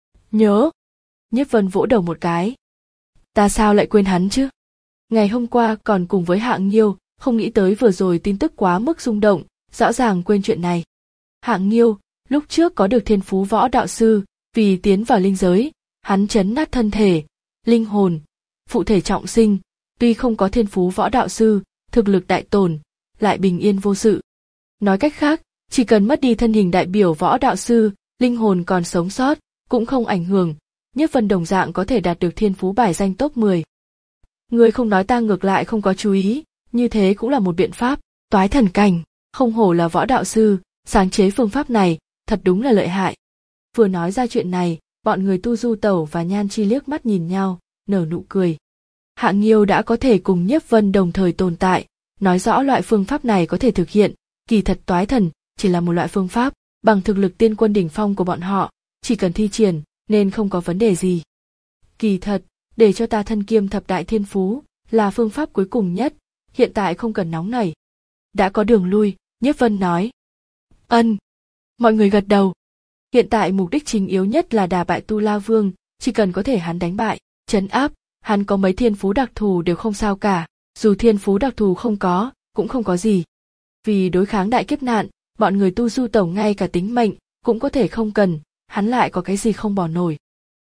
Nhớ. Nhiếp Vân vỗ đầu một cái. Ta sao lại quên hắn chứ? Ngày hôm qua còn cùng với Hạng Nghiêu, không nghĩ tới vừa rồi tin tức quá mức rung động, rõ ràng quên chuyện này. Hạng Nghiêu, lúc trước có được thiên phú võ đạo sư, vì tiến vào linh giới, hắn chấn nát thân thể, linh hồn, phụ thể trọng sinh, tuy không có thiên phú võ đạo sư, thực lực đại tổn, lại bình yên vô sự. Nói cách khác, chỉ cần mất đi thân hình đại biểu võ đạo sư, linh hồn còn sống sót, cũng không ảnh hưởng, Nhiếp Vân đồng dạng có thể đạt được thiên phú bài danh top mười. Ngươi không nói ta ngược lại không có chú ý, như thế cũng là một biện pháp, toái thần cảnh, không hổ là võ đạo sư, sáng chế phương pháp này, thật đúng là lợi hại. Vừa nói ra chuyện này, bọn người Tu Du Tẩu và Nhan Chi liếc mắt nhìn nhau, nở nụ cười. Hạng Nghiêu đã có thể cùng Nhiếp Vân đồng thời tồn tại, nói rõ loại phương pháp này có thể thực hiện, kỳ thật toái thần chỉ là một loại phương pháp, bằng thực lực tiên quân đỉnh phong của bọn họ, chỉ cần thi triển, nên không có vấn đề gì. Kỳ thật, để cho ta thân kiêm thập đại thiên phú, là phương pháp cuối cùng nhất, hiện tại không cần nóng nảy. Đã có đường lui, Nhiếp Vân nói. Ân. Mọi người gật đầu. Hiện tại mục đích chính yếu nhất là đả bại Tu La Vương, chỉ cần có thể hắn đánh bại, trấn áp, hắn có mấy thiên phú đặc thù đều không sao cả, dù thiên phú đặc thù không có, cũng không có gì. Vì đối kháng đại kiếp nạn, bọn người Tu Du Tẩu ngay cả tính mệnh, cũng có thể không cần, hắn lại có cái gì không bỏ nổi.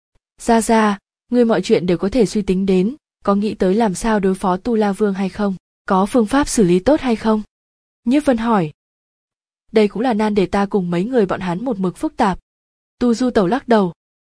Ra ra, ngươi mọi chuyện đều có thể suy tính đến, có nghĩ tới làm sao đối phó Tu La Vương hay không, có phương pháp xử lý tốt hay không? Nhiếp Vân hỏi. Đây cũng là nan để ta cùng mấy người bọn hắn một mực phức tạp. Tu Du Tẩu lắc đầu.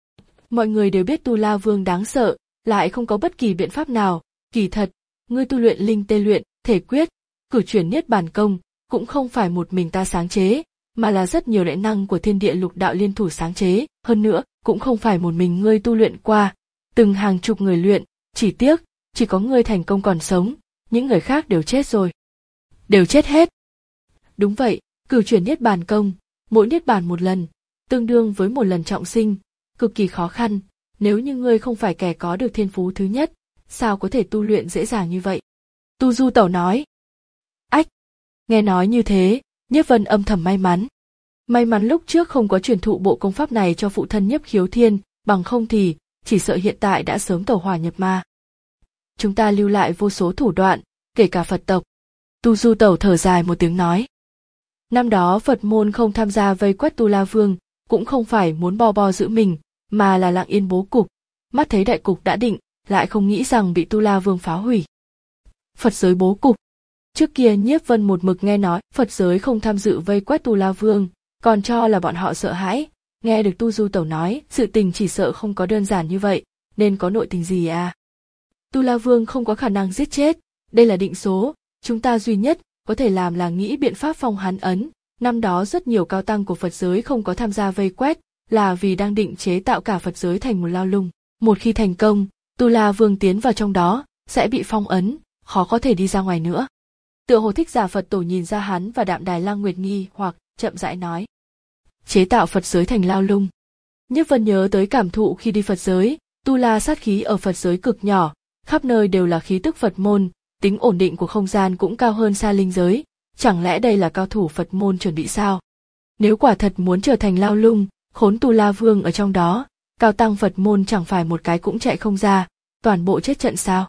Mọi người đều biết Tu La Vương đáng sợ, lại không có bất kỳ biện pháp nào, kỳ thật, ngươi tu luyện linh tê luyện, thể quyết, cử chuyển niết bàn công, cũng không phải một mình ta sáng chế, mà là rất nhiều đại năng của thiên địa lục đạo liên thủ sáng chế, hơn nữa, cũng không phải một mình ngươi tu luyện qua, từng hàng chục người luyện, chỉ tiếc, chỉ có ngươi thành công còn sống, những người khác đều chết rồi. Đều chết hết. Đúng vậy, cửu chuyển niết bàn công, mỗi niết bàn một lần, tương đương với một lần trọng sinh, cực kỳ khó khăn, nếu như ngươi không phải kẻ có được thiên phú thứ nhất, sao có thể tu luyện dễ dàng như vậy? Tu Du Tẩu nói. Ách, nghe nói như thế, Nhiếp Vân âm thầm may mắn. May mắn lúc trước không có truyền thụ bộ công pháp này cho phụ thân Nhiếp Khiếu Thiên, bằng không thì, chỉ sợ hiện tại đã sớm tẩu hỏa nhập ma. Chúng ta lưu lại vô số thủ đoạn, kể cả Phật tộc. Tu Du Tẩu thở dài một tiếng nói. Năm đó Phật môn không tham gia vây quét Tu La Vương, cũng không phải muốn bo bo giữ mình, mà là lặng yên bố cục, mắt thấy đại cục đã định, lại không nghĩ rằng bị Tu La Vương phá hủy. Phật giới bố cục. Trước kia Nhiếp Vân một mực nghe nói Phật giới không tham dự vây quét Tu La Vương, còn cho là bọn họ sợ hãi, nghe được Tu Du Tẩu nói sự tình chỉ sợ không có đơn giản như vậy, nên có nội tình gì à? Tu La Vương không có khả năng giết chết, đây là định số, chúng ta duy nhất có thể làm là nghĩ biện pháp phong hắn ấn. Năm đó rất nhiều cao tăng của Phật giới không có tham gia vây quét, là vì đang định chế tạo cả Phật giới thành một lao lung. Một khi thành công, Tu La Vương tiến vào trong đó, sẽ bị phong ấn, khó có thể đi ra ngoài nữa. Tựa hồ Thích Giả Phật Tổ nhìn ra hắn và Đạm Đài Lăng Nguyệt nghi hoặc chậm rãi nói. Chế tạo Phật giới thành lao lung. Nhiếp Vân nhớ tới cảm thụ khi đi Phật giới, Tu La sát khí ở Phật giới cực nhỏ, khắp nơi đều là khí tức Phật môn, tính ổn định của không gian cũng cao hơn xa linh giới, chẳng lẽ đây là cao thủ Phật môn chuẩn bị sao? Nếu quả thật muốn trở thành lao lung, khốn Tu La Vương ở trong đó, cao tăng Phật môn chẳng phải một cái cũng chạy không ra, toàn bộ chết trận sao?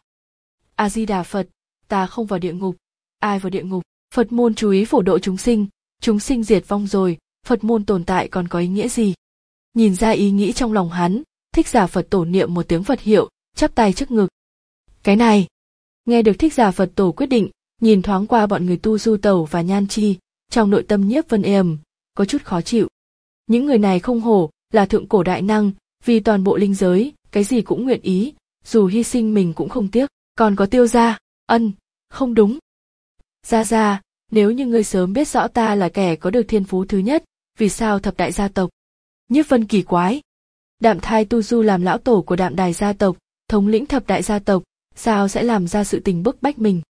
A Di Đà Phật, ta không vào địa ngục, ai vào địa ngục? Phật môn chú ý phổ độ chúng sinh, chúng sinh diệt vong rồi, Phật môn tồn tại còn có ý nghĩa gì? Nhìn ra ý nghĩ trong lòng hắn, Thích Giả Phật Tổ niệm một tiếng Phật hiệu, chắp tay trước ngực. Cái này, nghe được Thích Giả Phật Tổ quyết định, Nhìn thoáng qua bọn người Tu Du Tẩu và Nhan Chi, trong nội tâm Nhiếp Vân êm, có chút khó chịu. Những người này không hổ là thượng cổ đại năng, vì toàn bộ linh giới, cái gì cũng nguyện ý, dù hy sinh mình cũng không tiếc. Còn có Tiêu gia, ân, không đúng. Gia Gia, nếu như ngươi sớm biết rõ ta là kẻ có được thiên phú thứ nhất, vì sao thập đại gia tộc? Nhiếp Vân kỳ quái. Đạm Thai Tu Du làm lão tổ của Đạm Đài gia tộc, thống lĩnh thập đại gia tộc, sao sẽ làm ra sự tình bức bách mình?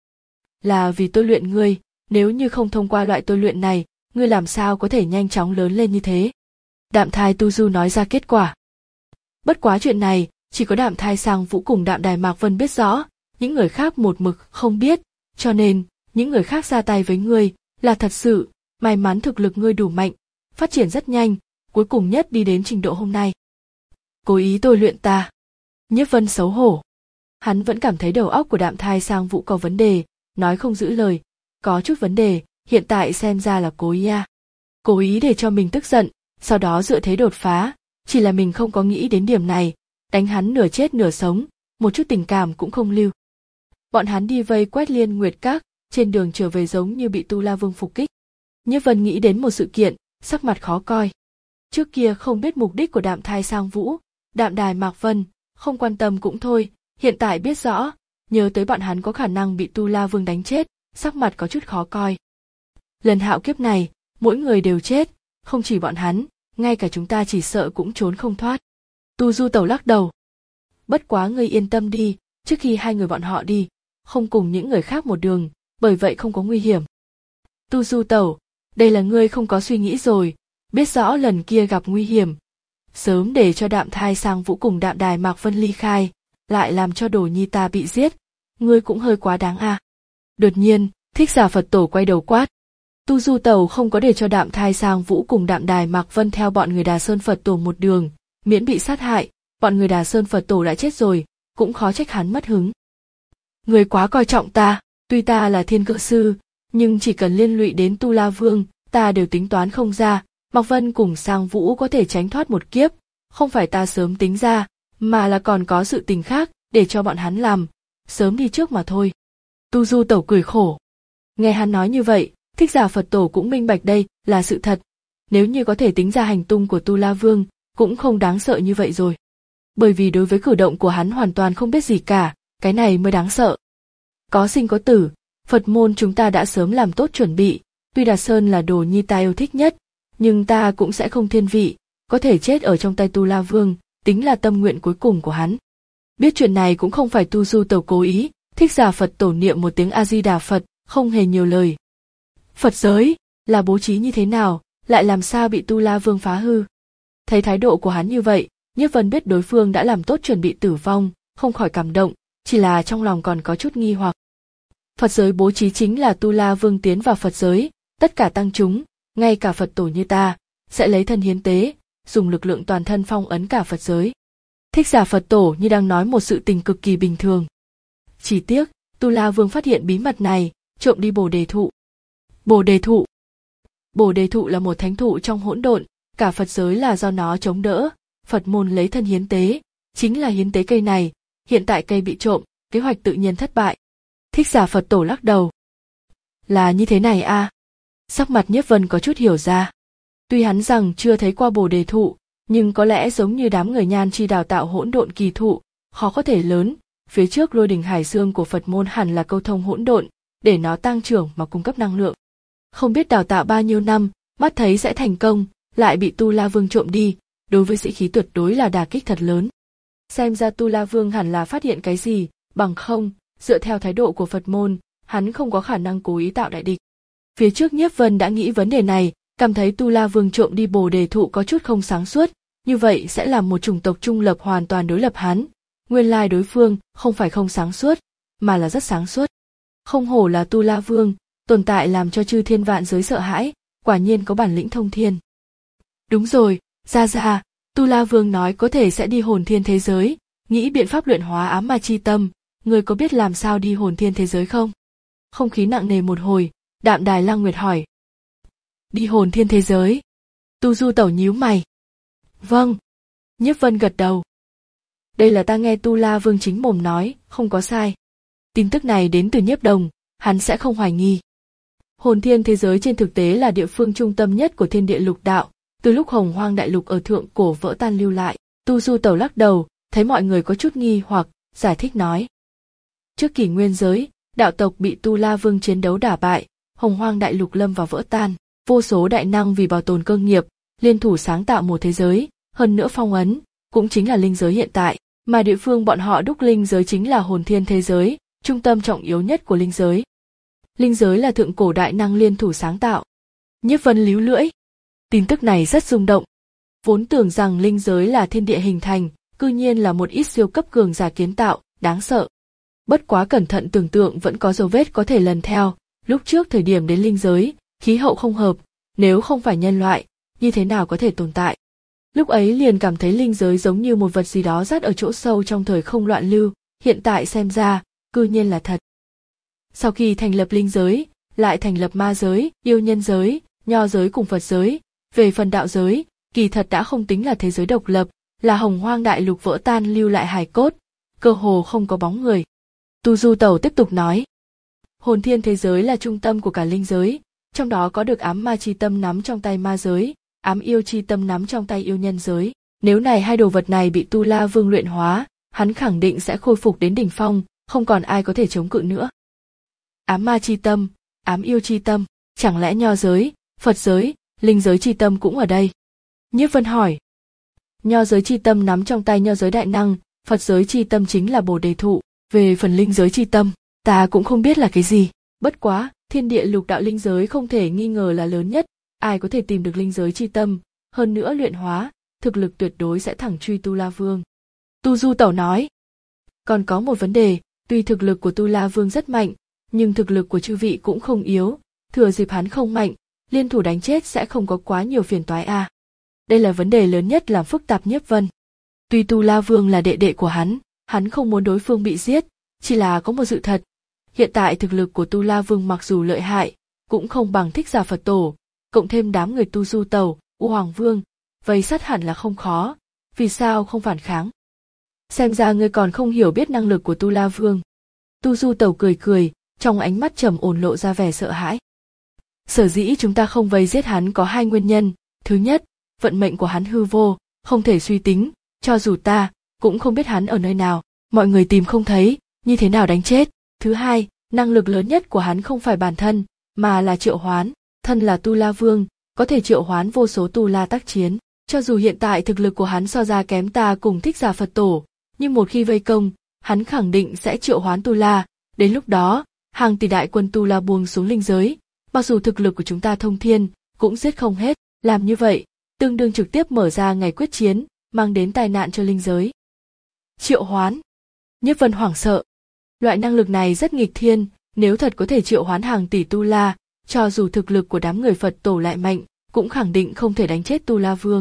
Là vì tôi luyện ngươi, nếu như không thông qua loại tôi luyện này, ngươi làm sao có thể nhanh chóng lớn lên như thế? Đạm Thai Tu Du nói ra kết quả. Bất quá chuyện này, chỉ có Đạm Thai Sang Vũ cùng Đạm Đài Mạc Vân biết rõ, những người khác một mực không biết, cho nên, những người khác ra tay với ngươi, là thật sự, may mắn thực lực ngươi đủ mạnh, phát triển rất nhanh, cuối cùng nhất đi đến trình độ hôm nay. Cố ý tôi luyện ta. Nhiếp Vân xấu hổ. Hắn vẫn cảm thấy đầu óc của Đạm Thai Sang Vũ có vấn đề, nói không giữ lời, có chút vấn đề, hiện tại xem ra là cố ý à. Cố ý để cho mình tức giận, sau đó dựa thế đột phá, chỉ là mình không có nghĩ đến điểm này, đánh hắn nửa chết nửa sống, một chút tình cảm cũng không lưu. Bọn hắn đi vây quét Liên Nguyệt Các, trên đường trở về giống như bị Tu La Vương phục kích. Nhiếp Vân nghĩ đến một sự kiện, sắc mặt khó coi. Trước kia không biết mục đích của Đạm Thai Sang Vũ, Đạm Đài Mạc Vân, không quan tâm cũng thôi, hiện tại biết rõ, nhớ tới bọn hắn có khả năng bị Tu La Vương đánh chết, sắc mặt có chút khó coi. Lần hạo kiếp này, mỗi người đều chết, không chỉ bọn hắn, ngay cả chúng ta chỉ sợ cũng trốn không thoát. Tu Du Tẩu lắc đầu. Bất quá ngươi yên tâm đi, trước khi hai người bọn họ đi, không cùng những người khác một đường, bởi vậy không có nguy hiểm. Tu Du Tẩu, đây là ngươi không có suy nghĩ rồi, biết rõ lần kia gặp nguy hiểm. Sớm để cho Đạm Thai Sang Vũ cùng Đạm Đài Mạc Vân ly khai, lại làm cho đồ nhi ta bị giết, ngươi cũng hơi quá đáng à. Đột nhiên, Thích Giả Phật Tổ quay đầu quát. Tu Du Tẩu không có để cho Đạm Thai Sang Vũ cùng Đạm Đài Mạc Vân theo bọn người Đà Sơn Phật Tổ một đường, miễn bị sát hại, bọn người Đà Sơn Phật Tổ đã chết rồi, cũng khó trách hắn mất hứng. Người quá coi trọng ta, tuy ta là thiên cự sư, nhưng chỉ cần liên lụy đến Tu La Vương, ta đều tính toán không ra, Mạc Vân cùng Sang Vũ có thể tránh thoát một kiếp, không phải ta sớm tính ra, mà là còn có sự tình khác để cho bọn hắn làm, sớm đi trước mà thôi. Tu Du Tẩu cười khổ. Nghe hắn nói như vậy, Thích Giả Phật Tổ cũng minh bạch đây là sự thật, nếu như có thể tính ra hành tung của Tu La Vương, cũng không đáng sợ như vậy rồi. Bởi vì đối với cử động của hắn hoàn toàn không biết gì cả, cái này mới đáng sợ. Có sinh có tử, Phật môn chúng ta đã sớm làm tốt chuẩn bị, tuy Đà Sơn là đồ nhi ta yêu thích nhất, nhưng ta cũng sẽ không thiên vị, có thể chết ở trong tay Tu La Vương, tính là tâm nguyện cuối cùng của hắn. Biết chuyện này cũng không phải Tu Du Tẩu cố ý, Thích Giả Phật Tổ niệm một tiếng A-di-đà Phật, không hề nhiều lời. Phật giới, là bố trí như thế nào, lại làm sao bị Tu La Vương phá hư? Thấy thái độ của hắn như vậy, Nhiếp Vân biết đối phương đã làm tốt chuẩn bị tử vong, không khỏi cảm động, chỉ là trong lòng còn có chút nghi hoặc. Phật giới bố trí chính là Tu La Vương tiến vào Phật giới, tất cả tăng chúng, ngay cả Phật tổ như ta, sẽ lấy thân hiến tế, dùng lực lượng toàn thân phong ấn cả Phật giới. Thích Giả Phật Tổ như đang nói một sự tình cực kỳ bình thường. Chỉ tiếc, Tu La Vương phát hiện bí mật này, trộm đi Bồ Đề Thụ. Bồ Đề Thụ. Bồ Đề Thụ là một thánh thụ trong hỗn độn, cả Phật giới là do nó chống đỡ, Phật môn lấy thân hiến tế, chính là hiến tế cây này, hiện tại cây bị trộm, kế hoạch tự nhiên thất bại. Thích Giả Phật Tổ lắc đầu. Là như thế này à? Sắc mặt Nhiếp Vân có chút hiểu ra. Tuy hắn rằng chưa thấy qua Bồ Đề Thụ, nhưng có lẽ giống như đám người Nhan Chi đào tạo hỗn độn kỳ thụ, khó có thể lớn, phía trước lôi đỉnh hải dương của Phật môn hẳn là câu thông hỗn độn, để nó tăng trưởng mà cung cấp năng lượng. Không biết đào tạo bao nhiêu năm, mắt thấy sẽ thành công, lại bị Tu La Vương trộm đi, đối với sĩ khí tuyệt đối là đả kích thật lớn. Xem ra Tu La Vương hẳn là phát hiện cái gì, bằng không, dựa theo thái độ của Phật môn, hắn không có khả năng cố ý tạo đại địch. Phía trước Nhiếp Vân đã nghĩ vấn đề này, cảm thấy Tu La Vương trộm đi Bồ Đề Thụ có chút không sáng suốt, như vậy sẽ làm một chủng tộc trung lập hoàn toàn đối lập hắn. Nguyên lai đối phương không phải không sáng suốt, mà là rất sáng suốt. Không hổ là Tu La Vương, tồn tại làm cho chư thiên vạn giới sợ hãi, quả nhiên có bản lĩnh thông thiên. Đúng rồi, Gia Gia, Tu La Vương nói có thể sẽ đi hồn thiên thế giới, nghĩ biện pháp luyện hóa ám ma chi tâm, người có biết làm sao đi hồn thiên thế giới không? Không khí nặng nề một hồi, Đạm Đài Lăng Nguyệt hỏi. Đi hồn thiên thế giới? Tu Du Tẩu nhíu mày. Vâng. Nhiếp Vân gật đầu. Đây là ta nghe Tu La Vương chính mồm nói, không có sai. Tin tức này đến từ Nhiếp Đồng, hắn sẽ không hoài nghi. Hồn thiên thế giới trên thực tế là địa phương trung tâm nhất của thiên địa lục đạo, từ lúc Hồng Hoang đại lục ở thượng cổ vỡ tan lưu lại. Tu Du Tẩu lắc đầu, thấy mọi người có chút nghi hoặc, giải thích nói. Trước kỷ nguyên giới, đạo tộc bị Tu La Vương chiến đấu đả bại, Hồng Hoang đại lục lâm vào vỡ tan, vô số đại năng vì bảo tồn cơ nghiệp, liên thủ sáng tạo một thế giới, hơn nữa phong ấn, cũng chính là linh giới hiện tại, mà địa phương bọn họ đúc linh giới chính là hồn thiên thế giới, trung tâm trọng yếu nhất của linh giới. Linh giới là thượng cổ đại năng liên thủ sáng tạo. Nhiếp Vân líu lưỡi. Tin tức này rất rung động. Vốn tưởng rằng linh giới là thiên địa hình thành, cư nhiên là một ít siêu cấp cường giả kiến tạo, đáng sợ. Bất quá cẩn thận tưởng tượng vẫn có dấu vết có thể lần theo, lúc trước thời điểm đến linh giới, khí hậu không hợp, nếu không phải nhân loại, như thế nào có thể tồn tại. Lúc ấy liền cảm thấy linh giới giống như một vật gì đó dắt ở chỗ sâu trong thời không loạn lưu, hiện tại xem ra, cư nhiên là thật. Sau khi thành lập linh giới, lại thành lập ma giới, yêu nhân giới, nho giới cùng Phật giới, về phần đạo giới, kỳ thật đã không tính là thế giới độc lập, là Hồng Hoang đại lục vỡ tan lưu lại hài cốt, cơ hồ không có bóng người. Tu Du Tẩu tiếp tục nói, hồn thiên thế giới là trung tâm của cả linh giới, trong đó có được ám ma chi tâm nắm trong tay ma giới, ám yêu chi tâm nắm trong tay yêu nhân giới. Nếu này hai đồ vật này bị Tu La Vương luyện hóa, hắn khẳng định sẽ khôi phục đến đỉnh phong, không còn ai có thể chống cự nữa. Ám ma chi tâm, ám yêu chi tâm, chẳng lẽ nho giới, Phật giới, linh giới chi tâm cũng ở đây? Nhiếp Vân hỏi. Nho giới chi tâm nắm trong tay nho giới đại năng, Phật giới chi tâm chính là Bồ Đề thụ, về phần linh giới chi tâm, ta cũng không biết là cái gì. Bất quá, thiên địa lục đạo linh giới không thể nghi ngờ là lớn nhất, ai có thể tìm được linh giới chi tâm, hơn nữa luyện hóa, thực lực tuyệt đối sẽ thẳng truy Tu La Vương. Tu Du Tẩu nói. Còn có một vấn đề, tuy thực lực của Tu La Vương rất mạnh, nhưng thực lực của chư vị cũng không yếu, thừa dịp hắn không mạnh, liên thủ đánh chết sẽ không có quá nhiều phiền toái à. Đây là vấn đề lớn nhất làm phức tạp Nhiếp Vân. Tuy Tu La Vương là đệ đệ của hắn, hắn không muốn đối phương bị giết, chỉ là có một sự thật. Hiện tại thực lực của Tu La Vương mặc dù lợi hại, cũng không bằng Thích Giả Phật Tổ, cộng thêm đám người Tu Du Tẩu, U Hoàng Vương, vây sát hẳn là không khó, vì sao không phản kháng? Xem ra ngươi còn không hiểu biết năng lực của Tu La Vương. Tu Du Tẩu cười cười, trong ánh mắt trầm ổn lộ ra vẻ sợ hãi. Sở dĩ chúng ta không vây giết hắn có hai nguyên nhân, thứ nhất, vận mệnh của hắn hư vô, không thể suy tính, cho dù ta, cũng không biết hắn ở nơi nào, mọi người tìm không thấy, như thế nào đánh chết. Thứ hai, năng lực lớn nhất của hắn không phải bản thân, mà là triệu hoán, thân là Tu La Vương, có thể triệu hoán vô số Tu La tác chiến. Cho dù hiện tại thực lực của hắn so ra kém ta cùng Thích Giả Phật Tổ, nhưng một khi vây công, hắn khẳng định sẽ triệu hoán Tu La, đến lúc đó, hàng tỷ đại quân Tu La buông xuống linh giới, mặc dù thực lực của chúng ta thông thiên, cũng giết không hết, làm như vậy, tương đương trực tiếp mở ra ngày quyết chiến, mang đến tai nạn cho linh giới. Triệu hoán. Nhiếp Vân hoảng sợ. Loại năng lực này rất nghịch thiên, nếu thật có thể triệu hoán hàng tỷ Tu La, cho dù thực lực của đám người Phật Tổ lại mạnh, cũng khẳng định không thể đánh chết Tu La Vương.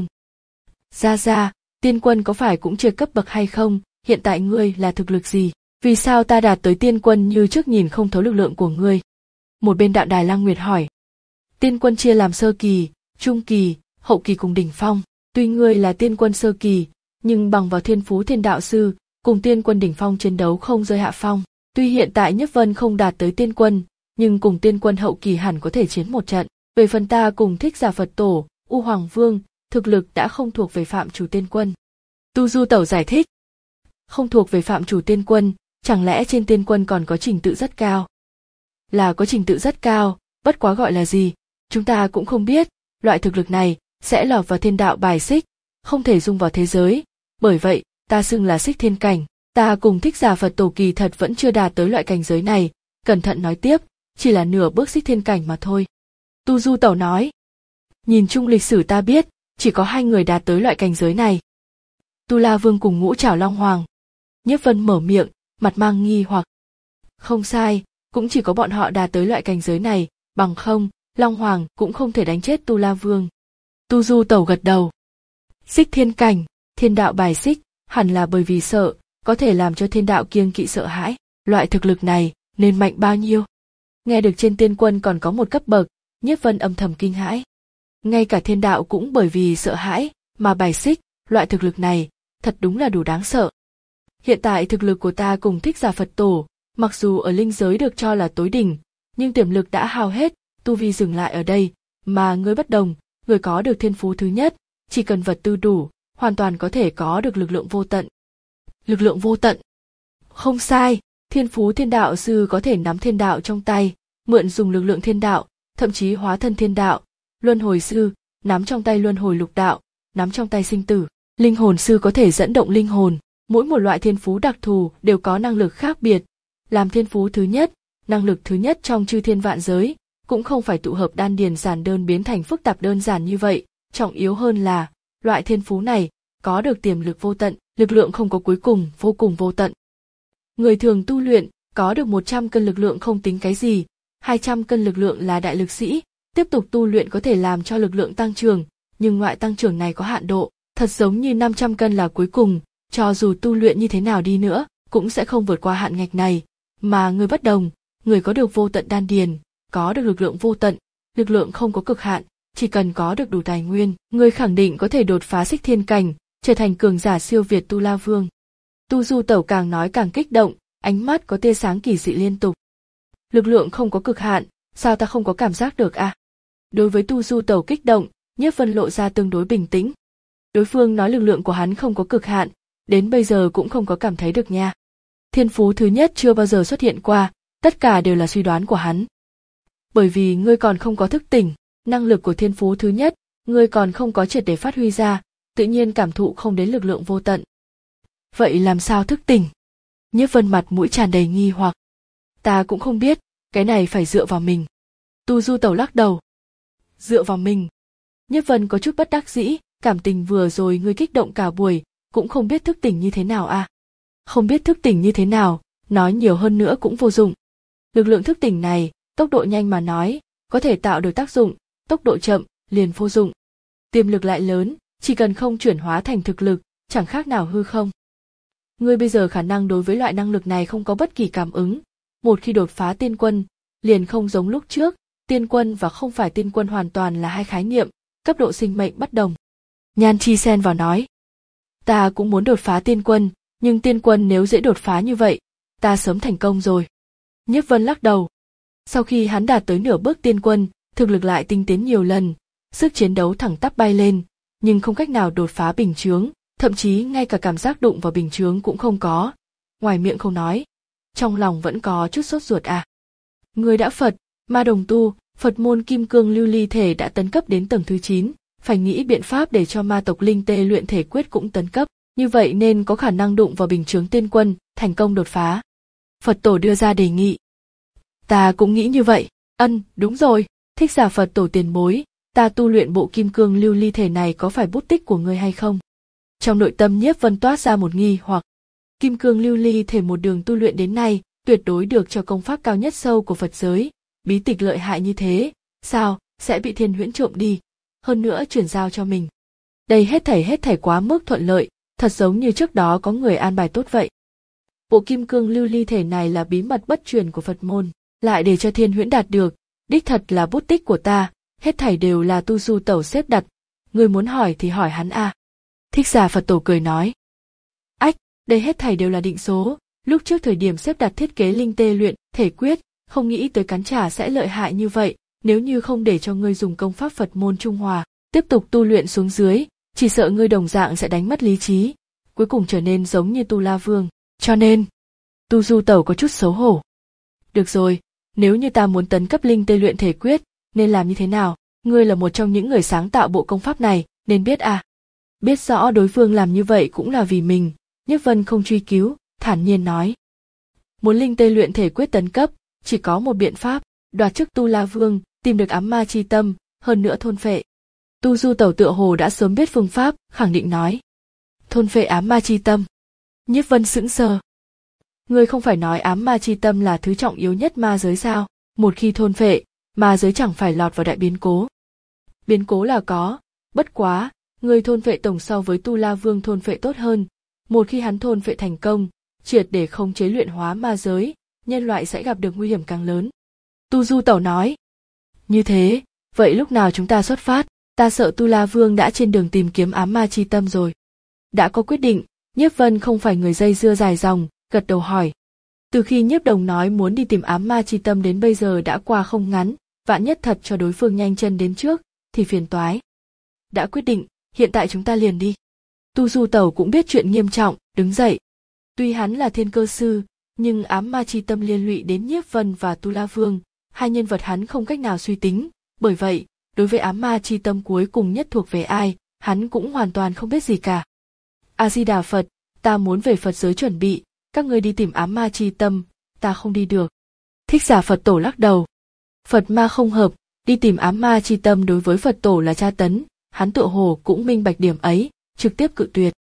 Ra ra, tiên quân có phải cũng chia cấp bậc hay không, hiện tại ngươi là thực lực gì, vì sao ta đạt tới tiên quân như trước nhìn không thấu lực lượng của ngươi? Một bên Đạo Đài Lăng Nguyệt hỏi. Tiên quân chia làm sơ kỳ, trung kỳ, hậu kỳ cùng đỉnh phong, tuy ngươi là tiên quân sơ kỳ, nhưng bằng vào thiên phú thiên đạo sư, cùng tiên quân đỉnh phong chiến đấu không rơi hạ phong. Tuy hiện tại Nhiếp Vân không đạt tới tiên quân, nhưng cùng tiên quân hậu kỳ hẳn có thể chiến một trận. Về phần ta cùng Thích Giả Phật Tổ, U Hoàng Vương, thực lực đã không thuộc về phạm chủ tiên quân. Tu Du Tẩu giải thích. Không thuộc về phạm chủ tiên quân, chẳng lẽ trên tiên quân còn có trình tự rất cao? Là có trình tự rất cao, bất quá gọi là gì, chúng ta cũng không biết, loại thực lực này sẽ lọt vào thiên đạo bài xích, không thể dung vào thế giới, bởi vậy, ta xưng là xích thiên cảnh, ta cùng Thích Giả Phật Tổ kỳ thật vẫn chưa đạt tới loại cảnh giới này, cẩn thận nói tiếp, chỉ là nửa bước xích thiên cảnh mà thôi. Tu Du Tẩu nói, nhìn chung lịch sử ta biết, chỉ có hai người đạt tới loại cảnh giới này. Tu La Vương cùng Ngũ Trảo Long Hoàng. Nhiếp Vân mở miệng, mặt mang nghi hoặc. Không sai, cũng chỉ có bọn họ đạt tới loại cảnh giới này, bằng không, Long Hoàng cũng không thể đánh chết Tu La Vương. Tu Du Tẩu gật đầu. Xích thiên cảnh, thiên đạo bài xích, hẳn là bởi vì sợ, có thể làm cho thiên đạo kiêng kỵ sợ hãi, loại thực lực này nên mạnh bao nhiêu? Nghe được trên tiên quân còn có một cấp bậc, Nhiếp Vân âm thầm kinh hãi. Ngay cả thiên đạo cũng bởi vì sợ hãi mà bài xích, loại thực lực này thật đúng là đủ đáng sợ. Hiện tại thực lực của ta cùng Thích Giả Phật Tổ, mặc dù ở linh giới được cho là tối đỉnh, nhưng tiềm lực đã hao hết, tu vi dừng lại ở đây, mà ngươi bất đồng, ngươi có được thiên phú thứ nhất, chỉ cần vật tư đủ, hoàn toàn có thể có được lực lượng vô tận. Lực lượng vô tận. Không sai, thiên phú thiên đạo sư có thể nắm thiên đạo trong tay, mượn dùng lực lượng thiên đạo, thậm chí hóa thân thiên đạo. Luân hồi sư, nắm trong tay luân hồi lục đạo, nắm trong tay sinh tử. Linh hồn sư có thể dẫn động linh hồn, mỗi một loại thiên phú đặc thù đều có năng lực khác biệt. Làm thiên phú thứ nhất, năng lực thứ nhất trong chư thiên vạn giới, cũng không phải tụ hợp đan điền giản đơn biến thành phức tạp đơn giản như vậy, trọng yếu hơn là, loại thiên phú này, có được tiềm lực vô tận, lực lượng không có cuối cùng, vô cùng vô tận. Người thường tu luyện, có được một trăm cân lực lượng không tính cái gì, hai trăm cân lực lượng là đại lực sĩ, tiếp tục tu luyện có thể làm cho lực lượng tăng trưởng, nhưng loại tăng trưởng này có hạn độ, thật giống như năm trăm cân là cuối cùng, cho dù tu luyện như thế nào đi nữa, cũng sẽ không vượt qua hạn ngạch này, mà người bất đồng, người có được vô tận đan điền, có được lực lượng vô tận, lực lượng không có cực hạn, chỉ cần có được đủ tài nguyên, người khẳng định có thể đột phá xích thiên cảnh, trở thành cường giả siêu việt Tu La Vương. Tu Du Tẩu càng nói càng kích động, ánh mắt có tia sáng kỳ dị liên tục. Lực lượng không có cực hạn, sao ta không có cảm giác được à? Đối với Tu Du Tẩu kích động, Nhiếp Vân lộ ra tương đối bình tĩnh. Đối phương nói lực lượng của hắn không có cực hạn, đến bây giờ cũng không có cảm thấy được nha. Thiên phú thứ nhất chưa bao giờ xuất hiện qua, tất cả đều là suy đoán của hắn. Bởi vì ngươi còn không có thức tỉnh, năng lực của thiên phú thứ nhất, ngươi còn không có triệt để phát huy ra, tự nhiên cảm thụ không đến lực lượng vô tận. Vậy làm sao thức tỉnh? Nhiếp Vân mặt mũi tràn đầy nghi hoặc. Ta cũng không biết, cái này phải dựa vào mình. Tu Du Tẩu lắc đầu. Dựa vào mình. Nhiếp Vân có chút bất đắc dĩ, cảm tình vừa rồi ngươi kích động cả buổi, cũng không biết thức tỉnh như thế nào à? Không biết thức tỉnh như thế nào, nói nhiều hơn nữa cũng vô dụng. Lực lượng thức tỉnh này, tốc độ nhanh mà nói, có thể tạo được tác dụng, tốc độ chậm, liền vô dụng. Tiềm lực lại lớn, chỉ cần không chuyển hóa thành thực lực, chẳng khác nào hư không. Ngươi bây giờ khả năng đối với loại năng lực này không có bất kỳ cảm ứng. Một khi đột phá tiên quân, liền không giống lúc trước, tiên quân và không phải tiên quân hoàn toàn là hai khái niệm, cấp độ sinh mệnh bất đồng. Nhan Chi xen vào nói. Ta cũng muốn đột phá tiên quân, nhưng tiên quân nếu dễ đột phá như vậy, ta sớm thành công rồi. Nhiếp Vân lắc đầu. Sau khi hắn đạt tới nửa bước tiên quân, thực lực lại tinh tiến nhiều lần, sức chiến đấu thẳng tắp bay lên, nhưng không cách nào đột phá bình chướng, thậm chí ngay cả cảm giác đụng vào bình chướng cũng không có. Ngoài miệng không nói, trong lòng vẫn có chút sốt ruột à. Người đã Phật, ma đồng tu, Phật môn kim cương lưu ly thể đã tấn cấp đến tầng thứ chín, phải nghĩ biện pháp để cho ma tộc linh tê luyện thể quyết cũng tấn cấp, như vậy nên có khả năng đụng vào bình chướng tiên quân, thành công đột phá. Phật tổ đưa ra đề nghị. Ta cũng nghĩ như vậy, ân, đúng rồi, Thích Giả Phật tổ tiền bối, ta tu luyện bộ kim cương lưu ly thể này có phải bút tích của ngươi hay không? Trong nội tâm Nhiếp Vân toát ra một nghi hoặc. Kim cương lưu ly thể một đường tu luyện đến nay, tuyệt đối được cho công pháp cao nhất sâu của Phật giới, bí tịch lợi hại như thế, sao sẽ bị Thiên Huyễn trộm đi, hơn nữa chuyển giao cho mình. Đây hết thảy hết thảy quá mức thuận lợi, thật giống như trước đó có người an bài tốt vậy. Bộ kim cương lưu ly thể này là bí mật bất truyền của Phật môn, lại để cho Thiên Huyễn đạt được, đích thật là bút tích của ta, hết thảy đều là Tu Du Tẩu xếp đặt, ngươi muốn hỏi thì hỏi hắn a. À. Thích Giả Phật tổ cười nói. Ách, đây hết thảy đều là định số, lúc trước thời điểm xếp đặt thiết kế linh tê luyện thể quyết, không nghĩ tới cắn trả sẽ lợi hại như vậy, nếu như không để cho ngươi dùng công pháp Phật môn Trung Hòa, tiếp tục tu luyện xuống dưới, chỉ sợ ngươi đồng dạng sẽ đánh mất lý trí, cuối cùng trở nên giống như Tu La Vương, cho nên, Tu Du Tẩu có chút xấu hổ. Được rồi, nếu như ta muốn tấn cấp linh tê luyện thể quyết, nên làm như thế nào? Ngươi là một trong những người sáng tạo bộ công pháp này, nên biết à. Biết rõ đối phương làm như vậy cũng là vì mình, Nhiếp Vân không truy cứu, thản nhiên nói. Muốn linh tê luyện thể quyết tấn cấp, chỉ có một biện pháp, đoạt chức Tu La Vương, tìm được ám ma chi tâm, hơn nữa thôn phệ. Tu Du Tẩu tựa hồ đã sớm biết phương pháp, khẳng định nói. Thôn phệ ám ma chi tâm. Nhiếp Vân sững sờ. Ngươi không phải nói ám ma chi tâm là thứ trọng yếu nhất ma giới sao? Một khi thôn phệ, ma giới chẳng phải lọt vào đại biến cố. Biến cố là có, bất quá, ngươi thôn phệ tổng so với Tu La Vương thôn phệ tốt hơn. Một khi hắn thôn phệ thành công, triệt để không chế luyện hóa ma giới, nhân loại sẽ gặp được nguy hiểm càng lớn. Tu Du Tẩu nói. Như thế, vậy lúc nào chúng ta xuất phát? Ta sợ Tu La Vương đã trên đường tìm kiếm ám ma chi tâm rồi. Đã có quyết định, Nhiếp Vân không phải người dây dưa dài dòng, gật đầu hỏi. Từ khi Nhiếp Đồng nói muốn đi tìm ám ma chi tâm đến bây giờ đã qua không ngắn, vạn nhất thật cho đối phương nhanh chân đến trước, thì phiền toái. Đã quyết định, hiện tại chúng ta liền đi. Tu Du Tẩu cũng biết chuyện nghiêm trọng, đứng dậy. Tuy hắn là thiên cơ sư, nhưng ám ma chi tâm liên lụy đến Nhiếp Vân và Tu La Vương, hai nhân vật hắn không cách nào suy tính, bởi vậy, đối với ám ma chi tâm cuối cùng nhất thuộc về ai, hắn cũng hoàn toàn không biết gì cả. A Di Đà Phật, ta muốn về Phật giới chuẩn bị, các ngươi đi tìm ám ma chi tâm, ta không đi được. Thích Giả Phật Tổ lắc đầu. Phật ma không hợp, đi tìm ám ma chi tâm đối với Phật Tổ là tra tấn, hắn tựa hồ cũng minh bạch điểm ấy, trực tiếp cự tuyệt.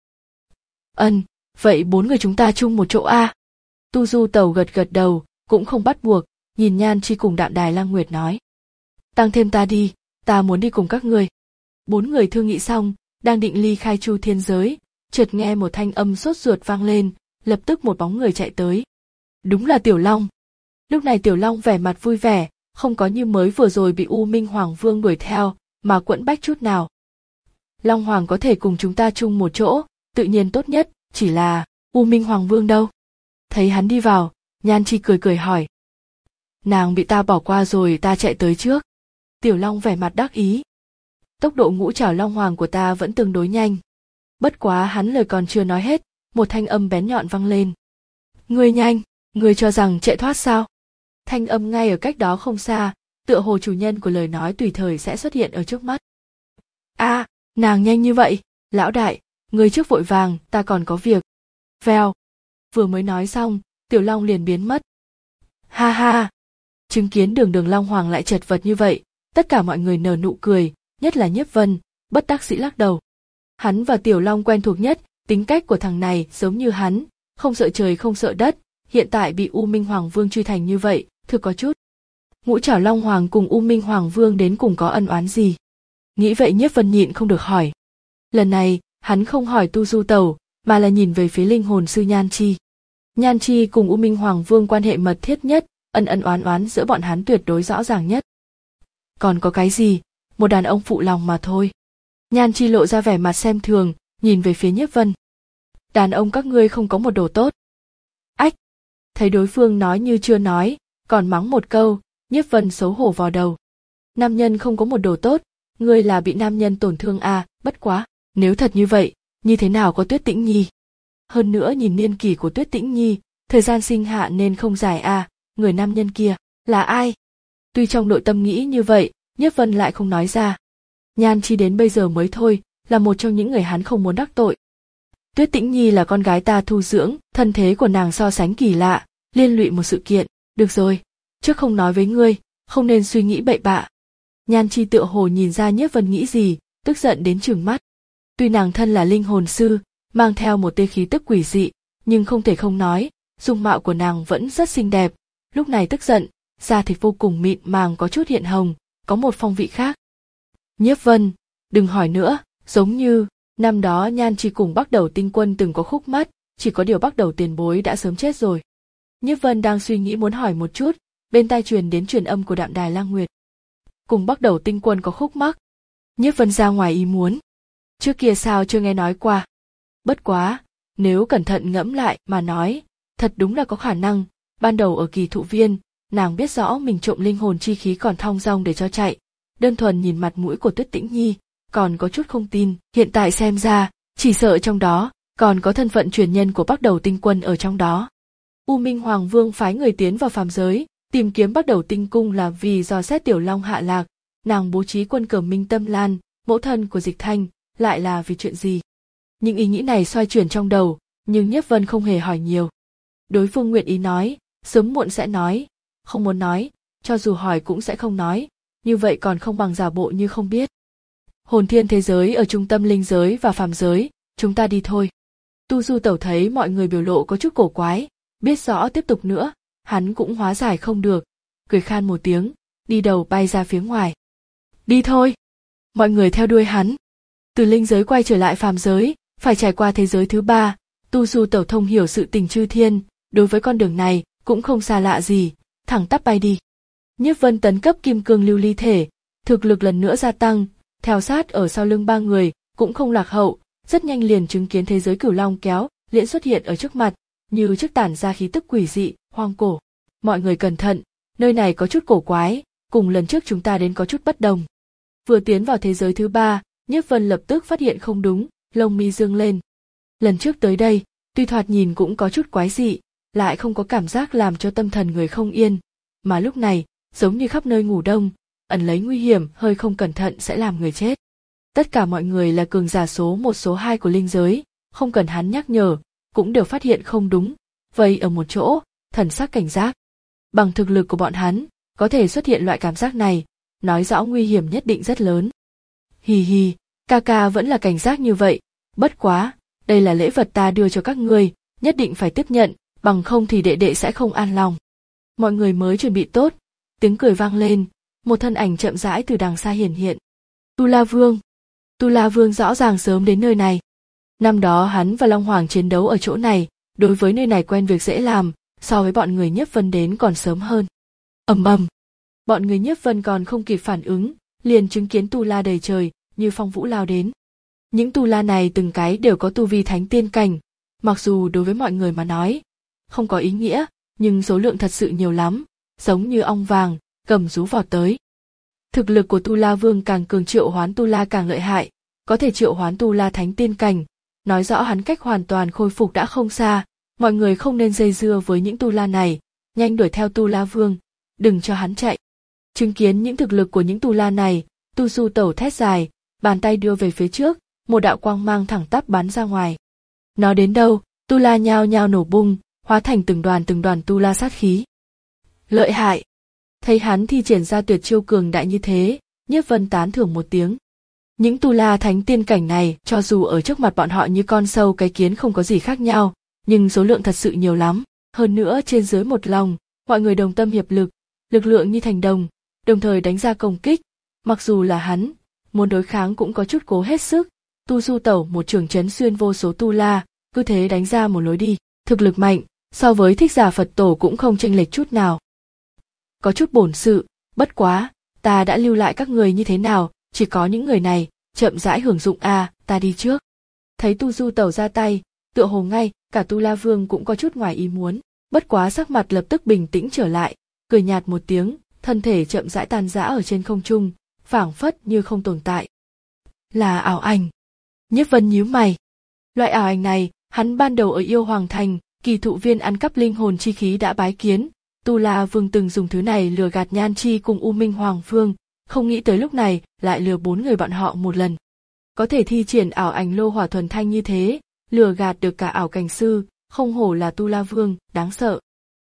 Ân, vậy bốn người chúng ta chung một chỗ a? Tu Du Tẩu gật gật đầu, cũng không bắt buộc, nhìn Nhan Chi cùng Đạm Đài Lang Nguyệt nói. Tăng thêm ta đi, ta muốn đi cùng các ngươi. Bốn người thương nghị xong, đang định ly khai Chu Thiên giới, chợt nghe một thanh âm sốt ruột vang lên, lập tức một bóng người chạy tới. Đúng là Tiểu Long. Lúc này Tiểu Long vẻ mặt vui vẻ, không có như mới vừa rồi bị U Minh Hoàng Vương đuổi theo, mà quẫn bách chút nào. Long Hoàng có thể cùng chúng ta chung một chỗ, tự nhiên tốt nhất, chỉ là, U Minh Hoàng Vương đâu? Thấy hắn đi vào, Nhan Chi cười cười hỏi. Nàng bị ta bỏ qua rồi, ta chạy tới trước. Tiểu Long vẻ mặt đắc ý. Tốc độ ngũ trảo Long Hoàng của ta vẫn tương đối nhanh. Bất quá hắn lời còn chưa nói hết, một thanh âm bén nhọn vang lên. Ngươi nhanh, ngươi cho rằng chạy thoát sao? Thanh âm ngay ở cách đó không xa, tựa hồ chủ nhân của lời nói tùy thời sẽ xuất hiện ở trước mắt. A, à, nàng nhanh như vậy, lão đại, ngươi trước vội vàng, ta còn có việc. Vèo. Vừa mới nói xong, Tiểu Long liền biến mất. Ha ha. Chứng kiến Đường Đường Long Hoàng lại chật vật như vậy, tất cả mọi người nở nụ cười, nhất là Nhiếp Vân, bất đắc dĩ lắc đầu. Hắn và Tiểu Long quen thuộc nhất, tính cách của thằng này giống như hắn, không sợ trời không sợ đất, hiện tại bị U Minh Hoàng Vương truy thành như vậy, thực có chút. Ngũ trảo Long Hoàng cùng U Minh Hoàng Vương đến cùng có ân oán gì? Nghĩ vậy Nhiếp Vân nhịn không được hỏi. Lần này, hắn không hỏi Tu Du Tẩu, mà là nhìn về phía linh hồn sư Nhan Chi. Nhan Chi cùng U Minh Hoàng Vương quan hệ mật thiết nhất, ân ân oán oán giữa bọn hắn tuyệt đối rõ ràng nhất. Còn có cái gì, một đàn ông phụ lòng mà thôi. Nhan Chi lộ ra vẻ mặt xem thường, nhìn về phía Nhiếp Vân. Đàn ông các ngươi không có một đồ tốt. Ách! Thấy đối phương nói như chưa nói, còn mắng một câu, Nhiếp Vân xấu hổ vò đầu. Nam nhân không có một đồ tốt, ngươi là bị nam nhân tổn thương à, bất quá, nếu thật như vậy, như thế nào có Tuyết Tĩnh Nhi? Hơn nữa nhìn niên kỷ của Tuyết Tĩnh Nhi, thời gian sinh hạ nên không dài à, người nam nhân kia, là ai? Tuy trong nội tâm nghĩ như vậy, Nhiếp Vân lại không nói ra. Nhan Chi đến bây giờ mới thôi, là một trong những người hắn không muốn đắc tội. Tuyết Tĩnh Nhi là con gái ta thu dưỡng, thân thế của nàng so sánh kỳ lạ, liên lụy một sự kiện, được rồi, trước không nói với ngươi, không nên suy nghĩ bậy bạ. Nhan Chi tựa hồ nhìn ra Nhiếp Vân nghĩ gì, tức giận đến trừng mắt. Tuy nàng thân là linh hồn sư, mang theo một tia khí tức quỷ dị, nhưng không thể không nói, dung mạo của nàng vẫn rất xinh đẹp, lúc này tức giận, da thịt vô cùng mịn màng có chút hiện hồng, có một phong vị khác. Nhiếp Vân, đừng hỏi nữa, giống như, năm đó Nhan Chi cùng Bắc Đầu Tinh Quân từng có khúc mắc, chỉ có điều Bắc Đầu tiền bối đã sớm chết rồi. Nhiếp Vân đang suy nghĩ muốn hỏi một chút, bên tai truyền đến truyền âm của Đạm Đài Lang Nguyệt. Cùng Bắc Đầu Tinh Quân có khúc mắc. Nhiếp Vân ra ngoài ý muốn. Trước kia sao chưa nghe nói qua. Bất quá, nếu cẩn thận ngẫm lại mà nói, thật đúng là có khả năng, ban đầu ở Kỳ Thụ Viên, nàng biết rõ mình trộm linh hồn chi khí còn thong dong để cho chạy, đơn thuần nhìn mặt mũi của Tuyết Tĩnh Nhi, còn có chút không tin, hiện tại xem ra, chỉ sợ trong đó, còn có thân phận truyền nhân của Bắc Đầu Tinh Quân ở trong đó. U Minh Hoàng Vương phái người tiến vào phàm giới, tìm kiếm Bắc Đầu Tinh Cung là vì dò xét Tiểu Long hạ lạc, nàng bố trí quân cờ Minh Tâm Lan, mẫu thân của Dịch Thanh, lại là vì chuyện gì? Những ý nghĩ này xoay chuyển trong đầu, nhưng Nhiếp Vân không hề hỏi nhiều. Đối phương nguyện ý nói, sớm muộn sẽ nói, không muốn nói, cho dù hỏi cũng sẽ không nói, như vậy còn không bằng giả bộ như không biết. Hồn thiên thế giới ở trung tâm linh giới và phàm giới, chúng ta đi thôi. Tu Du Tẩu thấy mọi người biểu lộ có chút cổ quái, biết rõ tiếp tục nữa, hắn cũng hóa giải không được, cười khan một tiếng, đi đầu bay ra phía ngoài. Đi thôi! Mọi người theo đuôi hắn. Từ linh giới quay trở lại phàm giới, phải trải qua thế giới thứ ba, Tu Du Tẩu thông hiểu sự tình chư thiên, đối với con đường này cũng không xa lạ gì, thẳng tắp bay đi. Nhiếp Vân tấn cấp kim cương lưu ly thể, thực lực lần nữa gia tăng, theo sát ở sau lưng ba người, cũng không lạc hậu, rất nhanh liền chứng kiến thế giới cửu long kéo, liễn xuất hiện ở trước mặt, như trước tản ra khí tức quỷ dị, hoang cổ. Mọi người cẩn thận, nơi này có chút cổ quái, cùng lần trước chúng ta đến có chút bất đồng. Vừa tiến vào thế giới thứ ba, Nhiếp Vân lập tức phát hiện không đúng, lông mi dương lên. Lần trước tới đây, tuy thoạt nhìn cũng có chút quái dị, lại không có cảm giác làm cho tâm thần người không yên, mà lúc này, giống như khắp nơi ngủ đông, ẩn lấy nguy hiểm, hơi không cẩn thận sẽ làm người chết. Tất cả mọi người là cường giả số một số hai của linh giới, không cần hắn nhắc nhở, cũng đều phát hiện không đúng, vây ở một chỗ, thần sắc cảnh giác. Bằng thực lực của bọn hắn, có thể xuất hiện loại cảm giác này, nói rõ nguy hiểm nhất định rất lớn. Hì hì, ca ca vẫn là cảnh giác như vậy, bất quá, đây là lễ vật ta đưa cho các ngươi, nhất định phải tiếp nhận, bằng không thì đệ đệ sẽ không an lòng. Mọi người mới chuẩn bị tốt, tiếng cười vang lên, một thân ảnh chậm rãi từ đằng xa hiển hiện. Tu La Vương. Tu La Vương rõ ràng sớm đến nơi này. Năm đó hắn và Long Hoàng chiến đấu ở chỗ này, đối với nơi này quen việc dễ làm, so với bọn người Nhiếp Vân đến còn sớm hơn. Ầm ầm, bọn người Nhiếp Vân còn không kịp phản ứng, liền chứng kiến tu la đầy trời, như phong vũ lao đến. Những tu la này từng cái đều có tu vi thánh tiên cảnh, mặc dù đối với mọi người mà nói, không có ý nghĩa, nhưng số lượng thật sự nhiều lắm, giống như ong vàng, cầm rú vọt tới. Thực lực của Tu La Vương càng cường, triệu hoán tu la càng lợi hại, có thể triệu hoán tu la thánh tiên cảnh, nói rõ hắn cách hoàn toàn khôi phục đã không xa, mọi người không nên dây dưa với những tu la này, nhanh đuổi theo Tu La Vương, đừng cho hắn chạy. Chứng kiến những thực lực của những tu la này, Tu Du Tẩu thét dài, bàn tay đưa về phía trước, một đạo quang mang thẳng tắp bắn ra ngoài. Nó đến đâu, tu la nhao nhao nổ bung, hóa thành từng đoàn từng đoàn tu la sát khí. Lợi hại! Thấy hắn thi triển ra tuyệt chiêu cường đại như thế, Nhiếp Vân tán thưởng một tiếng. Những tu la thánh tiên cảnh này, cho dù ở trước mặt bọn họ như con sâu cái kiến không có gì khác nhau, nhưng số lượng thật sự nhiều lắm. Hơn nữa trên dưới một lòng, mọi người đồng tâm hiệp lực, lực lượng như thành đồng, đồng thời đánh ra công kích. Mặc dù là hắn, muốn đối kháng cũng có chút cố hết sức. Tu Du Tẩu một trường chấn xuyên vô số tu la, cứ thế đánh ra một lối đi, thực lực mạnh, so với Thích Giả Phật Tổ cũng không chênh lệch chút nào. Có chút bổn sự, bất quá, ta đã lưu lại các người như thế nào, chỉ có những người này, chậm rãi hưởng dụng a, à, ta đi trước. Thấy Tu Du Tẩu ra tay, tựa hồ ngay, cả Tu La Vương cũng có chút ngoài ý muốn, bất quá sắc mặt lập tức bình tĩnh trở lại, cười nhạt một tiếng, thân thể chậm rãi tan rã ở trên không trung, phảng phất như không tồn tại. Là ảo ảnh. Nhiếp Vân nhíu mày. Loại ảo ảnh này, hắn ban đầu ở Yêu Hoàng Thành, kỳ thụ viên ăn cắp linh hồn chi khí đã bái kiến, Tu La Vương từng dùng thứ này lừa gạt Nhan Chi cùng U Minh Hoàng Vương, không nghĩ tới lúc này lại lừa bốn người bọn họ một lần. Có thể thi triển ảo ảnh lô hỏa thuần thanh như thế, lừa gạt được cả ảo cảnh sư, không hổ là Tu La Vương, đáng sợ.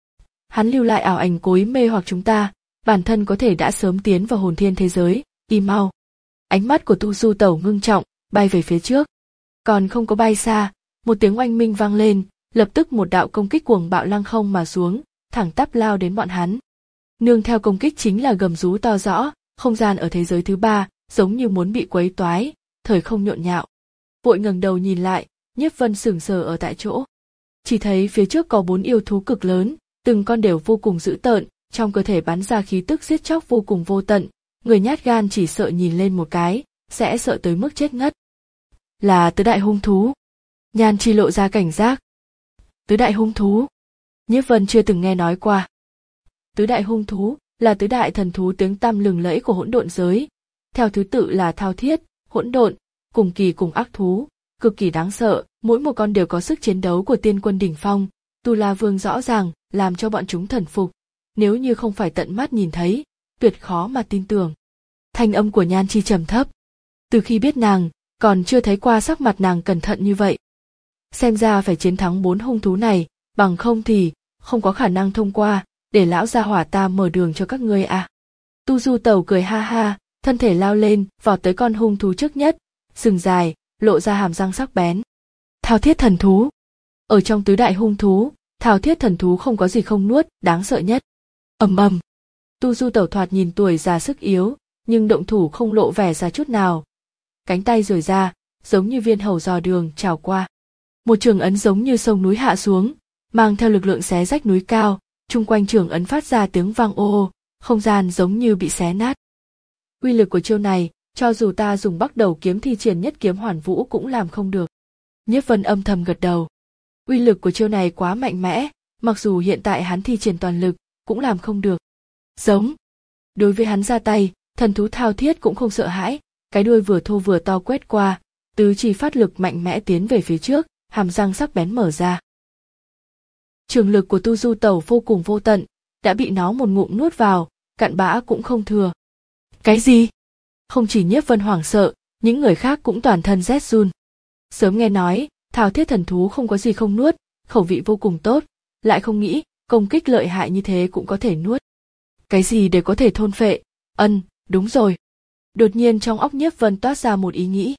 Hắn lưu lại ảo ảnh cố ý mê hoặc chúng ta, bản thân có thể đã sớm tiến vào hồn thiên thế giới, im mau. Ánh mắt của Tu Du Tẩu ngưng trọng, bay về phía trước. Còn không có bay xa, một tiếng oanh minh vang lên, lập tức một đạo công kích cuồng bạo lăng không mà xuống, thẳng tắp lao đến bọn hắn. Nương theo công kích chính là gầm rú to rõ, không gian ở thế giới thứ ba, giống như muốn bị quấy toái, thời không nhộn nhạo. Vội ngẩng đầu nhìn lại, Nhiếp Vân sững sờ ở tại chỗ. Chỉ thấy phía trước có bốn yêu thú cực lớn, từng con đều vô cùng dữ tợn, trong cơ thể bắn ra khí tức giết chóc vô cùng vô tận, người nhát gan chỉ sợ nhìn lên một cái, sẽ sợ tới mức chết ngất. Là tứ đại hung thú. Nhan Chi lộ ra cảnh giác. Tứ đại hung thú? Nhiếp Vân chưa từng nghe nói qua. Tứ đại hung thú là tứ đại thần thú tiếng tăm lừng lẫy của hỗn độn giới, theo thứ tự là thao thiết, hỗn độn, cùng kỳ cùng ác thú, cực kỳ đáng sợ, mỗi một con đều có sức chiến đấu của tiên quân đỉnh phong, Tu La Vương rõ ràng làm cho bọn chúng thần phục, nếu như không phải tận mắt nhìn thấy, tuyệt khó mà tin tưởng. Thanh âm của Nhan Chi trầm thấp. Từ khi biết nàng, còn chưa thấy qua sắc mặt nàng cẩn thận như vậy. Xem ra phải chiến thắng bốn hung thú này, bằng không thì không có khả năng thông qua, để lão gia hỏa ta mở đường cho các ngươi à. Tu Du Tẩu cười ha ha, thân thể lao lên, vọt tới con hung thú trước nhất, sừng dài, lộ ra hàm răng sắc bén. Thao thiết thần thú. Ở trong tứ đại hung thú, thao thiết thần thú không có gì không nuốt, đáng sợ nhất. Ầm ầm. Tu Du Tẩu thoạt nhìn tuổi già sức yếu, nhưng động thủ không lộ vẻ già chút nào. Cánh tay duỗi ra, giống như viên hầu dò đường trào qua. Một trường ấn giống như sông núi hạ xuống, mang theo lực lượng xé rách núi cao, chung quanh trường ấn phát ra tiếng vang ô ô, không gian giống như bị xé nát. Uy lực của chiêu này, cho dù ta dùng Bắc Đầu kiếm thi triển nhất kiếm hoàn vũ cũng làm không được. Nhiếp Vân âm thầm gật đầu. Uy lực của chiêu này quá mạnh mẽ, mặc dù hiện tại hắn thi triển toàn lực, cũng làm không được. Giống. Đối với hắn ra tay, thần thú thao thiết cũng không sợ hãi, cái đuôi vừa thô vừa to quét qua, tứ chi phát lực mạnh mẽ tiến về phía trước, hàm răng sắc bén mở ra. Trường lực của Tu Du Tẩu vô cùng vô tận, đã bị nó một ngụm nuốt vào, cặn bã cũng không thừa. Cái gì? Không chỉ Nhiếp Vân hoảng sợ, những người khác cũng toàn thân rét run. Sớm nghe nói, thao thiết thần thú không có gì không nuốt, khẩu vị vô cùng tốt, lại không nghĩ, công kích lợi hại như thế cũng có thể nuốt. Cái gì để có thể thôn phệ? Ân, đúng rồi. Đột nhiên trong óc Nhiếp Vân toát ra một ý nghĩ.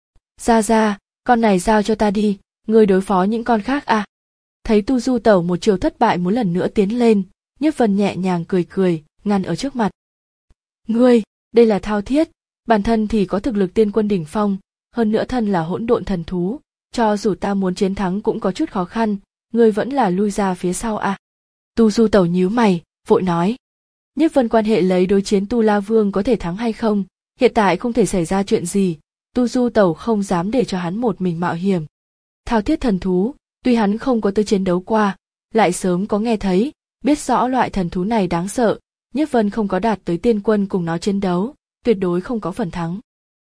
Ra ra, con này giao cho ta đi, ngươi đối phó những con khác à? Thấy Tu Du Tẩu một chiều thất bại muốn lần nữa tiến lên, Nhiếp Vân nhẹ nhàng cười cười, ngăn ở trước mặt. Ngươi, đây là thao thiết, bản thân thì có thực lực tiên quân đỉnh phong, hơn nữa thân là hỗn độn thần thú, cho dù ta muốn chiến thắng cũng có chút khó khăn, ngươi vẫn là lui ra phía sau à? Tu Du Tẩu nhíu mày, vội nói. Nhiếp Vân quan hệ lấy đối chiến Tu La Vương có thể thắng hay không, hiện tại không thể xảy ra chuyện gì, Tu Du Tẩu không dám để cho hắn một mình mạo hiểm. Thao thiết thần thú, tuy hắn không có tới chiến đấu qua, lại sớm có nghe thấy, biết rõ loại thần thú này đáng sợ, Nhiếp Vân không có đạt tới tiên quân cùng nó chiến đấu, tuyệt đối không có phần thắng.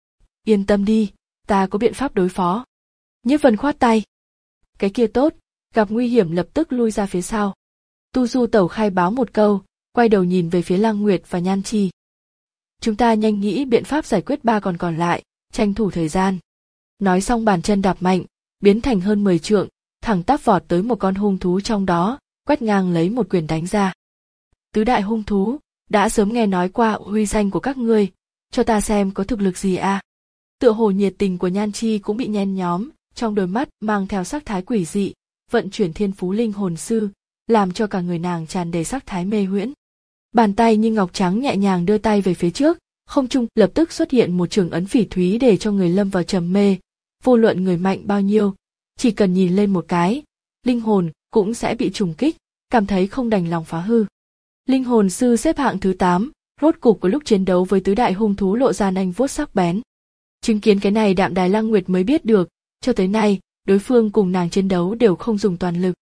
Yên tâm đi, ta có biện pháp đối phó. Nhiếp Vân khoát tay. Cái kia tốt, gặp nguy hiểm lập tức lui ra phía sau. Tu Du Tẩu khai báo một câu, quay đầu nhìn về phía Lăng Nguyệt và Nhan Chi. Chúng ta nhanh nghĩ biện pháp giải quyết ba con còn lại, tranh thủ thời gian. Nói xong bàn chân đạp mạnh, biến thành hơn mười trượng, thẳng tắp vọt tới một con hung thú trong đó, quét ngang lấy một quyền đánh ra. Tứ đại hung thú, đã sớm nghe nói qua uy danh của các ngươi, cho ta xem có thực lực gì à? Tựa hồ nhiệt tình của Nhan Chi cũng bị nhen nhóm, trong đôi mắt mang theo sắc thái quỷ dị, vận chuyển thiên phú linh hồn sư, làm cho cả người nàng tràn đầy sắc thái mê huyễn. Bàn tay như ngọc trắng nhẹ nhàng đưa tay về phía trước, không trung lập tức xuất hiện một trường ấn phỉ thúy để cho người lâm vào trầm mê. Vô luận người mạnh bao nhiêu, chỉ cần nhìn lên một cái, linh hồn cũng sẽ bị trùng kích, cảm thấy không đành lòng phá hư. Linh hồn sư xếp hạng thứ tám, rốt cục của lúc chiến đấu với tứ đại hung thú lộ ra nanh vuốt sắc bén. Chứng kiến cái này Đạm Đài Lăng Nguyệt mới biết được, cho tới nay, đối phương cùng nàng chiến đấu đều không dùng toàn lực.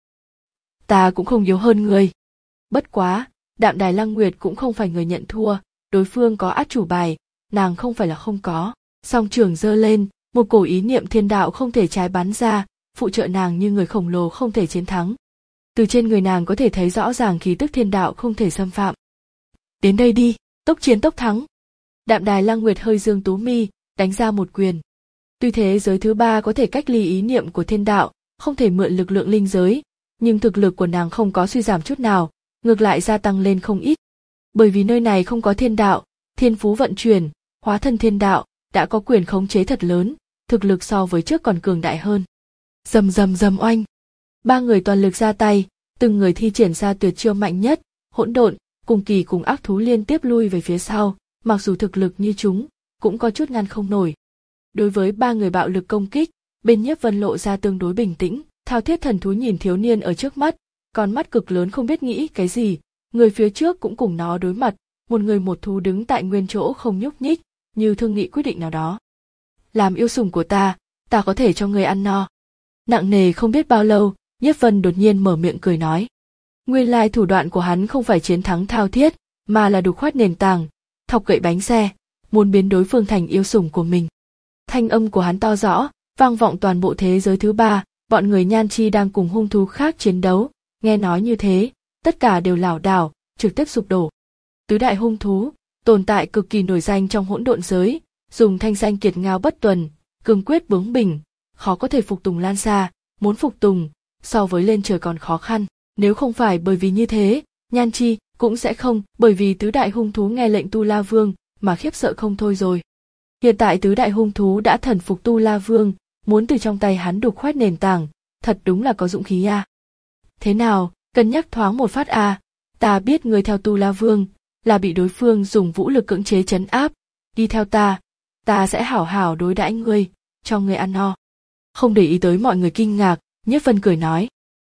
Ta cũng không yếu hơn người. Bất quá, Đạm Đài Lăng Nguyệt cũng không phải người nhận thua, đối phương có át chủ bài, nàng không phải là không có. Song trường giơ lên, một cổ ý niệm thiên đạo không thể trái bắn ra, phụ trợ nàng như người khổng lồ không thể chiến thắng. Từ trên người nàng có thể thấy rõ ràng khí tức thiên đạo không thể xâm phạm. Đến đây đi, tốc chiến tốc thắng. Đạm Đài Lăng Nguyệt hơi dương tú mi, đánh ra một quyền. Tuy thế giới thứ ba có thể cách ly ý niệm của thiên đạo, không thể mượn lực lượng linh giới, nhưng thực lực của nàng không có suy giảm chút nào, ngược lại gia tăng lên không ít. Bởi vì nơi này không có thiên đạo, thiên phú vận chuyển, hóa thân thiên đạo, đã có quyền khống chế thật lớn, thực lực so với trước còn cường đại hơn. Rầm rầm rầm oanh. Ba người toàn lực ra tay, từng người thi triển ra tuyệt chiêu mạnh nhất, hỗn độn, cùng kỳ cùng ác thú liên tiếp lui về phía sau, mặc dù thực lực như chúng, cũng có chút ngăn không nổi. Đối với ba người bạo lực công kích, bên Nhiếp Vân lộ ra tương đối bình tĩnh, thao thiết thần thú nhìn thiếu niên ở trước mắt, con mắt cực lớn không biết nghĩ cái gì, người phía trước cũng cùng nó đối mặt, một người một thú đứng tại nguyên chỗ không nhúc nhích, như thương nghị quyết định nào đó. Làm yêu sủng của ta, ta có thể cho người ăn no. Nặng nề không biết bao lâu, Nhiếp Vân đột nhiên mở miệng cười nói. Nguyên lai thủ đoạn của hắn không phải chiến thắng thao thiết, mà là đục khoét nền tảng, thọc gậy bánh xe, muốn biến đối phương thành yêu sủng của mình. Thanh âm của hắn to rõ, vang vọng toàn bộ thế giới thứ ba, bọn người Nhan Chi đang cùng hung thú khác chiến đấu, nghe nói như thế, tất cả đều lảo đảo, trực tiếp sụp đổ. Tứ đại hung thú, tồn tại cực kỳ nổi danh trong hỗn độn giới, dùng thanh danh kiệt ngao bất tuần, cương quyết bướng bỉnh, khó có thể phục tùng lan xa, muốn phục tùng, so với lên trời còn khó khăn. Nếu không phải bởi vì như thế, Nhan Chi cũng sẽ không, bởi vì tứ đại hung thú nghe lệnh Tu La Vương mà khiếp sợ không thôi rồi. Hiện tại tứ đại hung thú đã thần phục Tu La Vương, muốn từ trong tay hắn đục khoét nền tảng, thật đúng là có dũng khí a. À. Thế nào, cân nhắc thoáng một phát a, à, ta biết người theo Tu La Vương là bị đối phương dùng vũ lực cưỡng chế trấn áp, đi theo ta, ta sẽ hảo hảo đối đãi ngươi, cho ngươi ăn no. Không để ý tới mọi người kinh ngạc, Nhiếp Vân cười nói.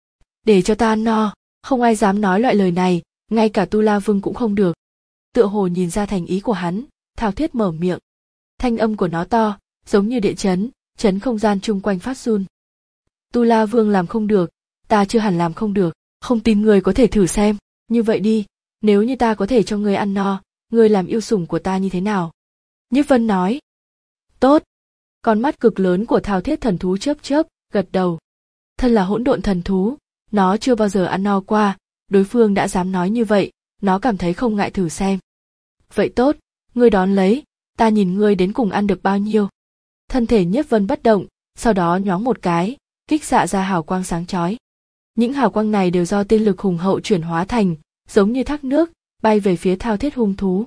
Để cho ta ăn no, không ai dám nói loại lời này, ngay cả Tu La Vương cũng không được. Tựa hồ nhìn ra thành ý của hắn, thao thiết mở miệng. Thanh âm của nó to, giống như địa chấn, chấn không gian chung quanh phát run. Tu La Vương làm không được, ta chưa hẳn làm không được. Không tin ngươi có thể thử xem, như vậy đi, nếu như ta có thể cho ngươi ăn no, ngươi làm yêu sủng của ta như thế nào? Nhiếp Vân nói. Tốt. Con mắt cực lớn của thao thiết thần thú chớp chớp, gật đầu. Thân là hỗn độn thần thú, nó chưa bao giờ ăn no qua, đối phương đã dám nói như vậy, nó cảm thấy không ngại thử xem. Vậy tốt, ngươi đón lấy, ta nhìn ngươi đến cùng ăn được bao nhiêu. Thân thể Nhiếp Vân bất động, sau đó nhoáng một cái, kích xạ ra hào quang sáng chói. Những hào quang này đều do tiên lực hùng hậu chuyển hóa thành, giống như thác nước, bay về phía thao thiết hung thú.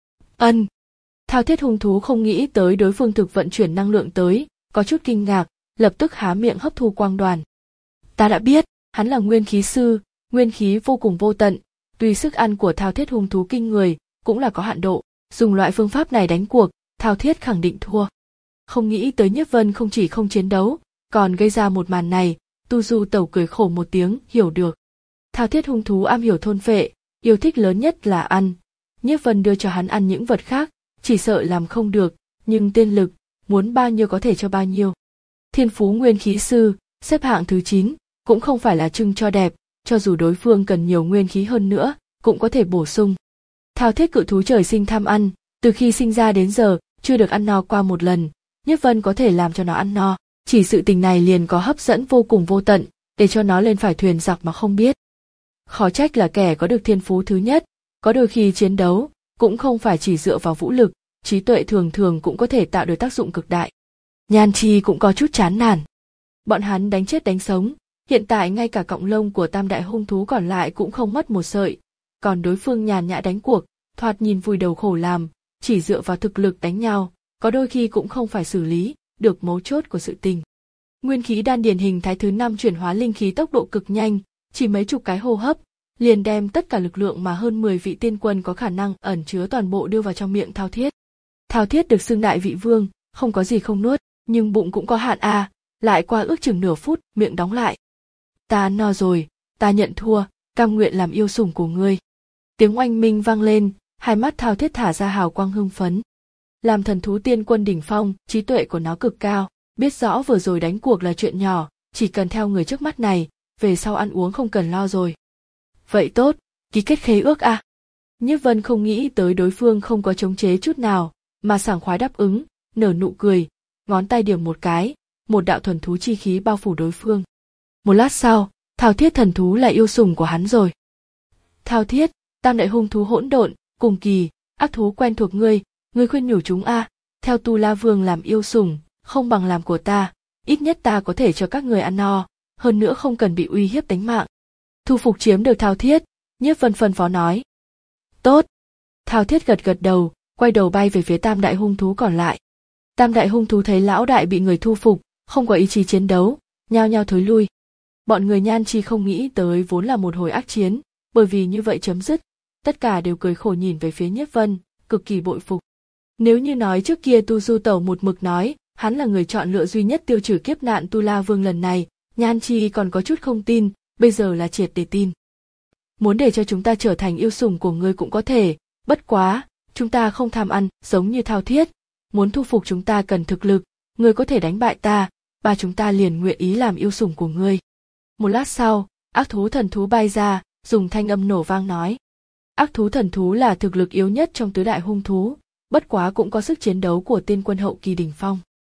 Ân. Thao thiết hung thú không nghĩ tới đối phương thực vận chuyển năng lượng tới, có chút kinh ngạc, lập tức há miệng hấp thu quang đoàn. Ta đã biết, hắn là nguyên khí sư, nguyên khí vô cùng vô tận, tuy sức ăn của thao thiết hung thú kinh người, cũng là có hạn độ, dùng loại phương pháp này đánh cuộc, thao thiết khẳng định thua. Không nghĩ tới Nhiếp Vân không chỉ không chiến đấu, còn gây ra một màn này, Tu Du Tẩu cười khổ một tiếng, hiểu được. Thao thiết hung thú am hiểu thôn phệ, yêu thích lớn nhất là ăn. Nhiếp Vân đưa cho hắn ăn những vật khác, chỉ sợ làm không được, nhưng tiên lực, muốn bao nhiêu có thể cho bao nhiêu. Thiên phú nguyên khí sư, xếp hạng thứ chín, cũng không phải là trưng cho đẹp, cho dù đối phương cần nhiều nguyên khí hơn nữa, cũng có thể bổ sung. Thao thiết cự thú trời sinh tham ăn, từ khi sinh ra đến giờ, chưa được ăn no qua một lần, Nhiếp Vân có thể làm cho nó ăn no, chỉ sự tình này liền có hấp dẫn vô cùng vô tận, để cho nó lên phải thuyền giặc mà không biết. Khó trách là kẻ có được thiên phú thứ nhất, có đôi khi chiến đấu, cũng không phải chỉ dựa vào vũ lực, trí tuệ thường thường cũng có thể tạo được tác dụng cực đại. Nhan Chi cũng có chút chán nản. Bọn hắn đánh chết đánh sống, hiện tại ngay cả cọng lông của tam đại hung thú còn lại cũng không mất một sợi, còn đối phương nhàn nhã đánh cuộc, thoạt nhìn vùi đầu khổ làm, chỉ dựa vào thực lực đánh nhau, có đôi khi cũng không phải xử lý được mấu chốt của sự tình. Nguyên khí đan điển hình thái thứ năm chuyển hóa linh khí tốc độ cực nhanh, chỉ mấy chục cái hô hấp, liền đem tất cả lực lượng mà hơn mười vị tiên quân có khả năng ẩn chứa toàn bộ đưa vào trong miệng thao thiết. Thao thiết được xưng đại vị vương, không có gì không nuốt, nhưng bụng cũng có hạn a, à, lại qua ước chừng nửa phút, miệng đóng lại. Ta ăn no rồi, ta nhận thua, cam nguyện làm yêu sủng của ngươi. Tiếng oanh minh vang lên, hai mắt thao thiết thả ra hào quang hưng phấn. Làm thần thú tiên quân đỉnh phong, trí tuệ của nó cực cao, biết rõ vừa rồi đánh cuộc là chuyện nhỏ, chỉ cần theo người trước mắt này, về sau ăn uống không cần lo rồi. Vậy tốt, ký kết khế ước à? Nhiếp Vân không nghĩ tới đối phương không có chống chế chút nào, mà sảng khoái đáp ứng, nở nụ cười, ngón tay điểm một cái, một đạo thuần thú chi khí bao phủ đối phương. Một lát sau, thao thiết thần thú là yêu sủng của hắn rồi. Thao thiết, tam đại hung thú hỗn độn, cùng kỳ, ác thú quen thuộc ngươi, ngươi khuyên nhủ chúng a, à, theo Tu La Vương làm yêu sủng, không bằng làm của ta, ít nhất ta có thể cho các người ăn no, hơn nữa không cần bị uy hiếp tính mạng. Thu phục chiếm được thao thiết, Nhiếp Vân phân phó nói. Tốt. Thao thiết gật gật đầu, quay đầu bay về phía tam đại hung thú còn lại. Tam đại hung thú thấy lão đại bị người thu phục, không có ý chí chiến đấu, nhao nhao thối lui. Bọn người Nhan Chi không nghĩ tới vốn là một hồi ác chiến, bởi vì như vậy chấm dứt, tất cả đều cười khổ nhìn về phía Nhiếp Vân, cực kỳ bội phục. Nếu như nói trước kia Tu Du Tẩu một mực nói, hắn là người chọn lựa duy nhất tiêu trừ kiếp nạn Tu La Vương lần này, Nhan Chi còn có chút không tin, bây giờ là triệt để tin. Muốn để cho chúng ta trở thành yêu sủng của ngươi cũng có thể, bất quá, chúng ta không tham ăn, giống như thao thiết, muốn thu phục chúng ta cần thực lực, ngươi có thể đánh bại ta, ba chúng ta liền nguyện ý làm yêu sủng của ngươi. Một lát sau, ác thú thần thú bay ra, dùng thanh âm nổ vang nói. Ác thú thần thú là thực lực yếu nhất trong tứ đại hung thú, bất quá cũng có sức chiến đấu của tiên quân hậu kỳ đỉnh phong.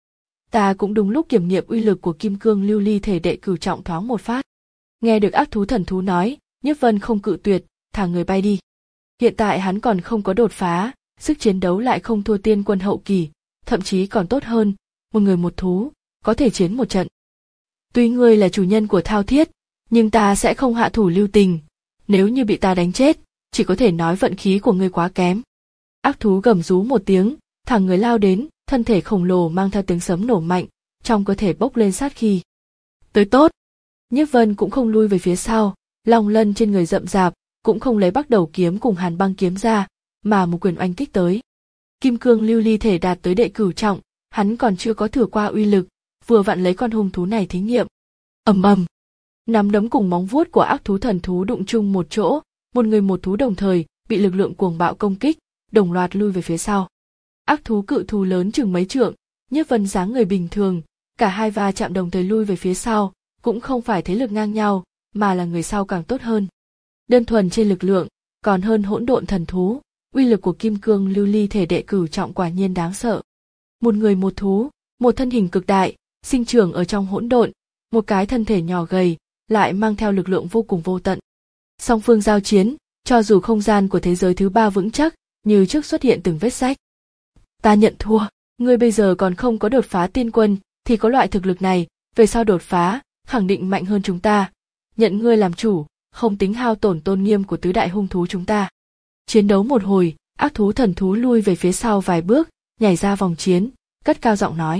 Ta cũng đúng lúc kiểm nghiệm uy lực của kim cương lưu ly thể đệ cửu trọng thoáng một phát. Nghe được ác thú thần thú nói, Nhiếp Vân không cự tuyệt, thả người bay đi. Hiện tại hắn còn không có đột phá, sức chiến đấu lại không thua tiên quân hậu kỳ, thậm chí còn tốt hơn, một người một thú, có thể chiến một trận. Tuy ngươi là chủ nhân của thao thiết, nhưng ta sẽ không hạ thủ lưu tình, nếu như bị ta đánh chết, chỉ có thể nói vận khí của ngươi quá kém. Ác thú gầm rú một tiếng, thẳng người lao đến, thân thể khổng lồ mang theo tiếng sấm nổ mạnh, trong cơ thể bốc lên sát khí. Tới tốt. Nhiếp Vân cũng không lui về phía sau, long lân trên người rậm rạp, cũng không lấy Bắc Đầu kiếm cùng Hàn Băng kiếm ra, mà một quyền oanh kích tới. Kim cương lưu ly thể đạt tới đệ cửu trọng, hắn còn chưa có thử qua uy lực, vừa vặn lấy con hung thú này thí nghiệm. Ầm ầm. Nắm đấm cùng móng vuốt của ác thú thần thú đụng chung một chỗ, một người một thú đồng thời bị lực lượng cuồng bạo công kích, đồng loạt lui về phía sau. Ác thú cự thú lớn chừng mấy trượng, Nhiếp Vân dáng người bình thường, cả hai va chạm đồng thời lui về phía sau, cũng không phải thế lực ngang nhau, mà là người sau càng tốt hơn. Đơn thuần trên lực lượng, còn hơn hỗn độn thần thú, uy lực của kim cương lưu ly thể đệ cửu trọng quả nhiên đáng sợ. Một người một thú, một thân hình cực đại, sinh trưởng ở trong hỗn độn, một cái thân thể nhỏ gầy, lại mang theo lực lượng vô cùng vô tận. Song phương giao chiến, cho dù không gian của thế giới thứ ba vững chắc, như trước xuất hiện từng vết rách. Ta nhận thua, ngươi bây giờ còn không có đột phá tiên quân, thì có loại thực lực này, về sau đột phá, khẳng định mạnh hơn chúng ta. Nhận ngươi làm chủ, không tính hao tổn tôn nghiêm của tứ đại hung thú chúng ta. Chiến đấu một hồi, ác thú thần thú lui về phía sau vài bước, nhảy ra vòng chiến, cất cao giọng nói.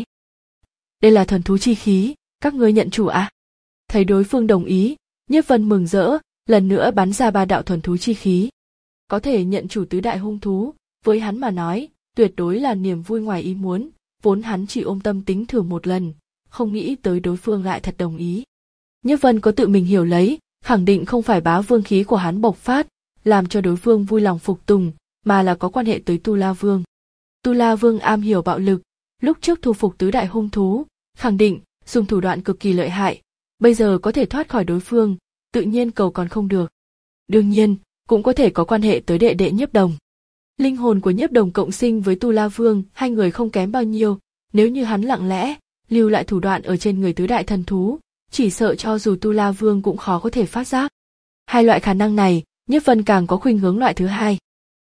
Đây là thần thú chi khí, các ngươi nhận chủ à? Thấy đối phương đồng ý, Nhiếp Vân mừng rỡ, lần nữa bắn ra ba đạo thần thú chi khí. Có thể nhận chủ tứ đại hung thú, với hắn mà nói, tuyệt đối là niềm vui ngoài ý muốn, vốn hắn chỉ ôm tâm tính thử một lần, không nghĩ tới đối phương lại thật đồng ý. Nhiếp Vân có tự mình hiểu lấy, khẳng định không phải bá vương khí của hắn bộc phát, làm cho đối phương vui lòng phục tùng, mà là có quan hệ tới Tu La Vương. Tu La Vương am hiểu bạo lực, lúc trước thu phục tứ đại hung thú, khẳng định dùng thủ đoạn cực kỳ lợi hại, bây giờ có thể thoát khỏi đối phương, tự nhiên cầu còn không được. Đương nhiên, cũng có thể có quan hệ tới đệ đệ Nhiếp Đồng. Linh hồn của Nhiếp Đồng cộng sinh với Tu La Vương, hai người không kém bao nhiêu, nếu như hắn lặng lẽ lưu lại thủ đoạn ở trên người tứ đại thần thú, chỉ sợ cho dù Tu La Vương cũng khó có thể phát giác. Hai loại khả năng này, Nhiếp Vân càng có khuynh hướng loại thứ hai.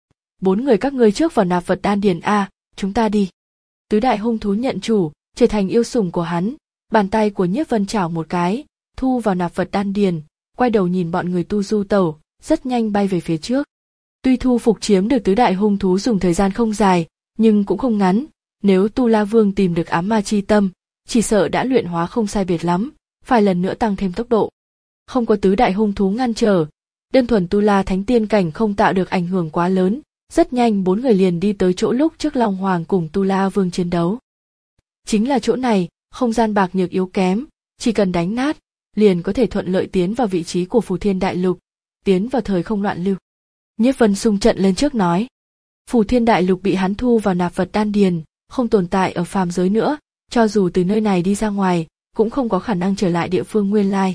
Bốn người các ngươi trước vào nạp vật đan điền a, chúng ta đi. Tứ đại hung thú nhận chủ, trở thành yêu sủng của hắn, bàn tay của Nhiếp Vân chảo một cái, thu vào nạp vật đan điền, quay đầu nhìn bọn người Tu Du Tẩu, rất nhanh bay về phía trước. Tuy thu phục chiếm được tứ đại hung thú dùng thời gian không dài, nhưng cũng không ngắn, nếu Tu La Vương tìm được ám ma chi tâm, chỉ sợ đã luyện hóa không sai biệt lắm, phải lần nữa tăng thêm tốc độ. Không có tứ đại hung thú ngăn trở, đơn thuần Tu La Thánh Tiên cảnh không tạo được ảnh hưởng quá lớn, rất nhanh bốn người liền đi tới chỗ lúc trước Long Hoàng cùng Tu La Vương chiến đấu. Chính là chỗ này, không gian bạc nhược yếu kém, chỉ cần đánh nát, liền có thể thuận lợi tiến vào vị trí của Phù Thiên Đại Lục, tiến vào thời không loạn lưu. Nhiếp Vân xung trận lên trước nói, Phù Thiên Đại Lục bị hắn thu vào nạp vật đan điền, không tồn tại ở phàm giới nữa, cho dù từ nơi này đi ra ngoài, cũng không có khả năng trở lại địa phương nguyên lai.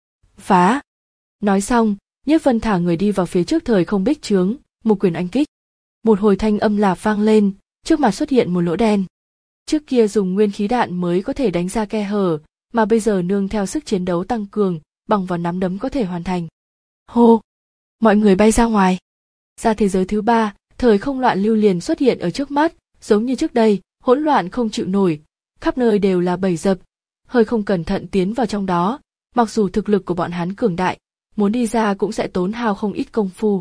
Phá! Nói xong, Nhiếp Vân thả người đi vào phía trước thời không bích trướng, một quyền oanh kích. Một hồi thanh âm lạp vang lên, trước mặt xuất hiện một lỗ đen. Trước kia dùng nguyên khí đạn mới có thể đánh ra khe hở, mà bây giờ nương theo sức chiến đấu tăng cường, bằng vào nắm đấm có thể hoàn thành. Hô! Mọi người bay ra ngoài. Ra thế giới thứ ba, thời không loạn lưu liền xuất hiện ở trước mắt, giống như trước đây, hỗn loạn không chịu nổi, khắp nơi đều là bẫy dập, hơi không cẩn thận tiến vào trong đó, mặc dù thực lực của bọn hắn cường đại, muốn đi ra cũng sẽ tốn hao không ít công phu.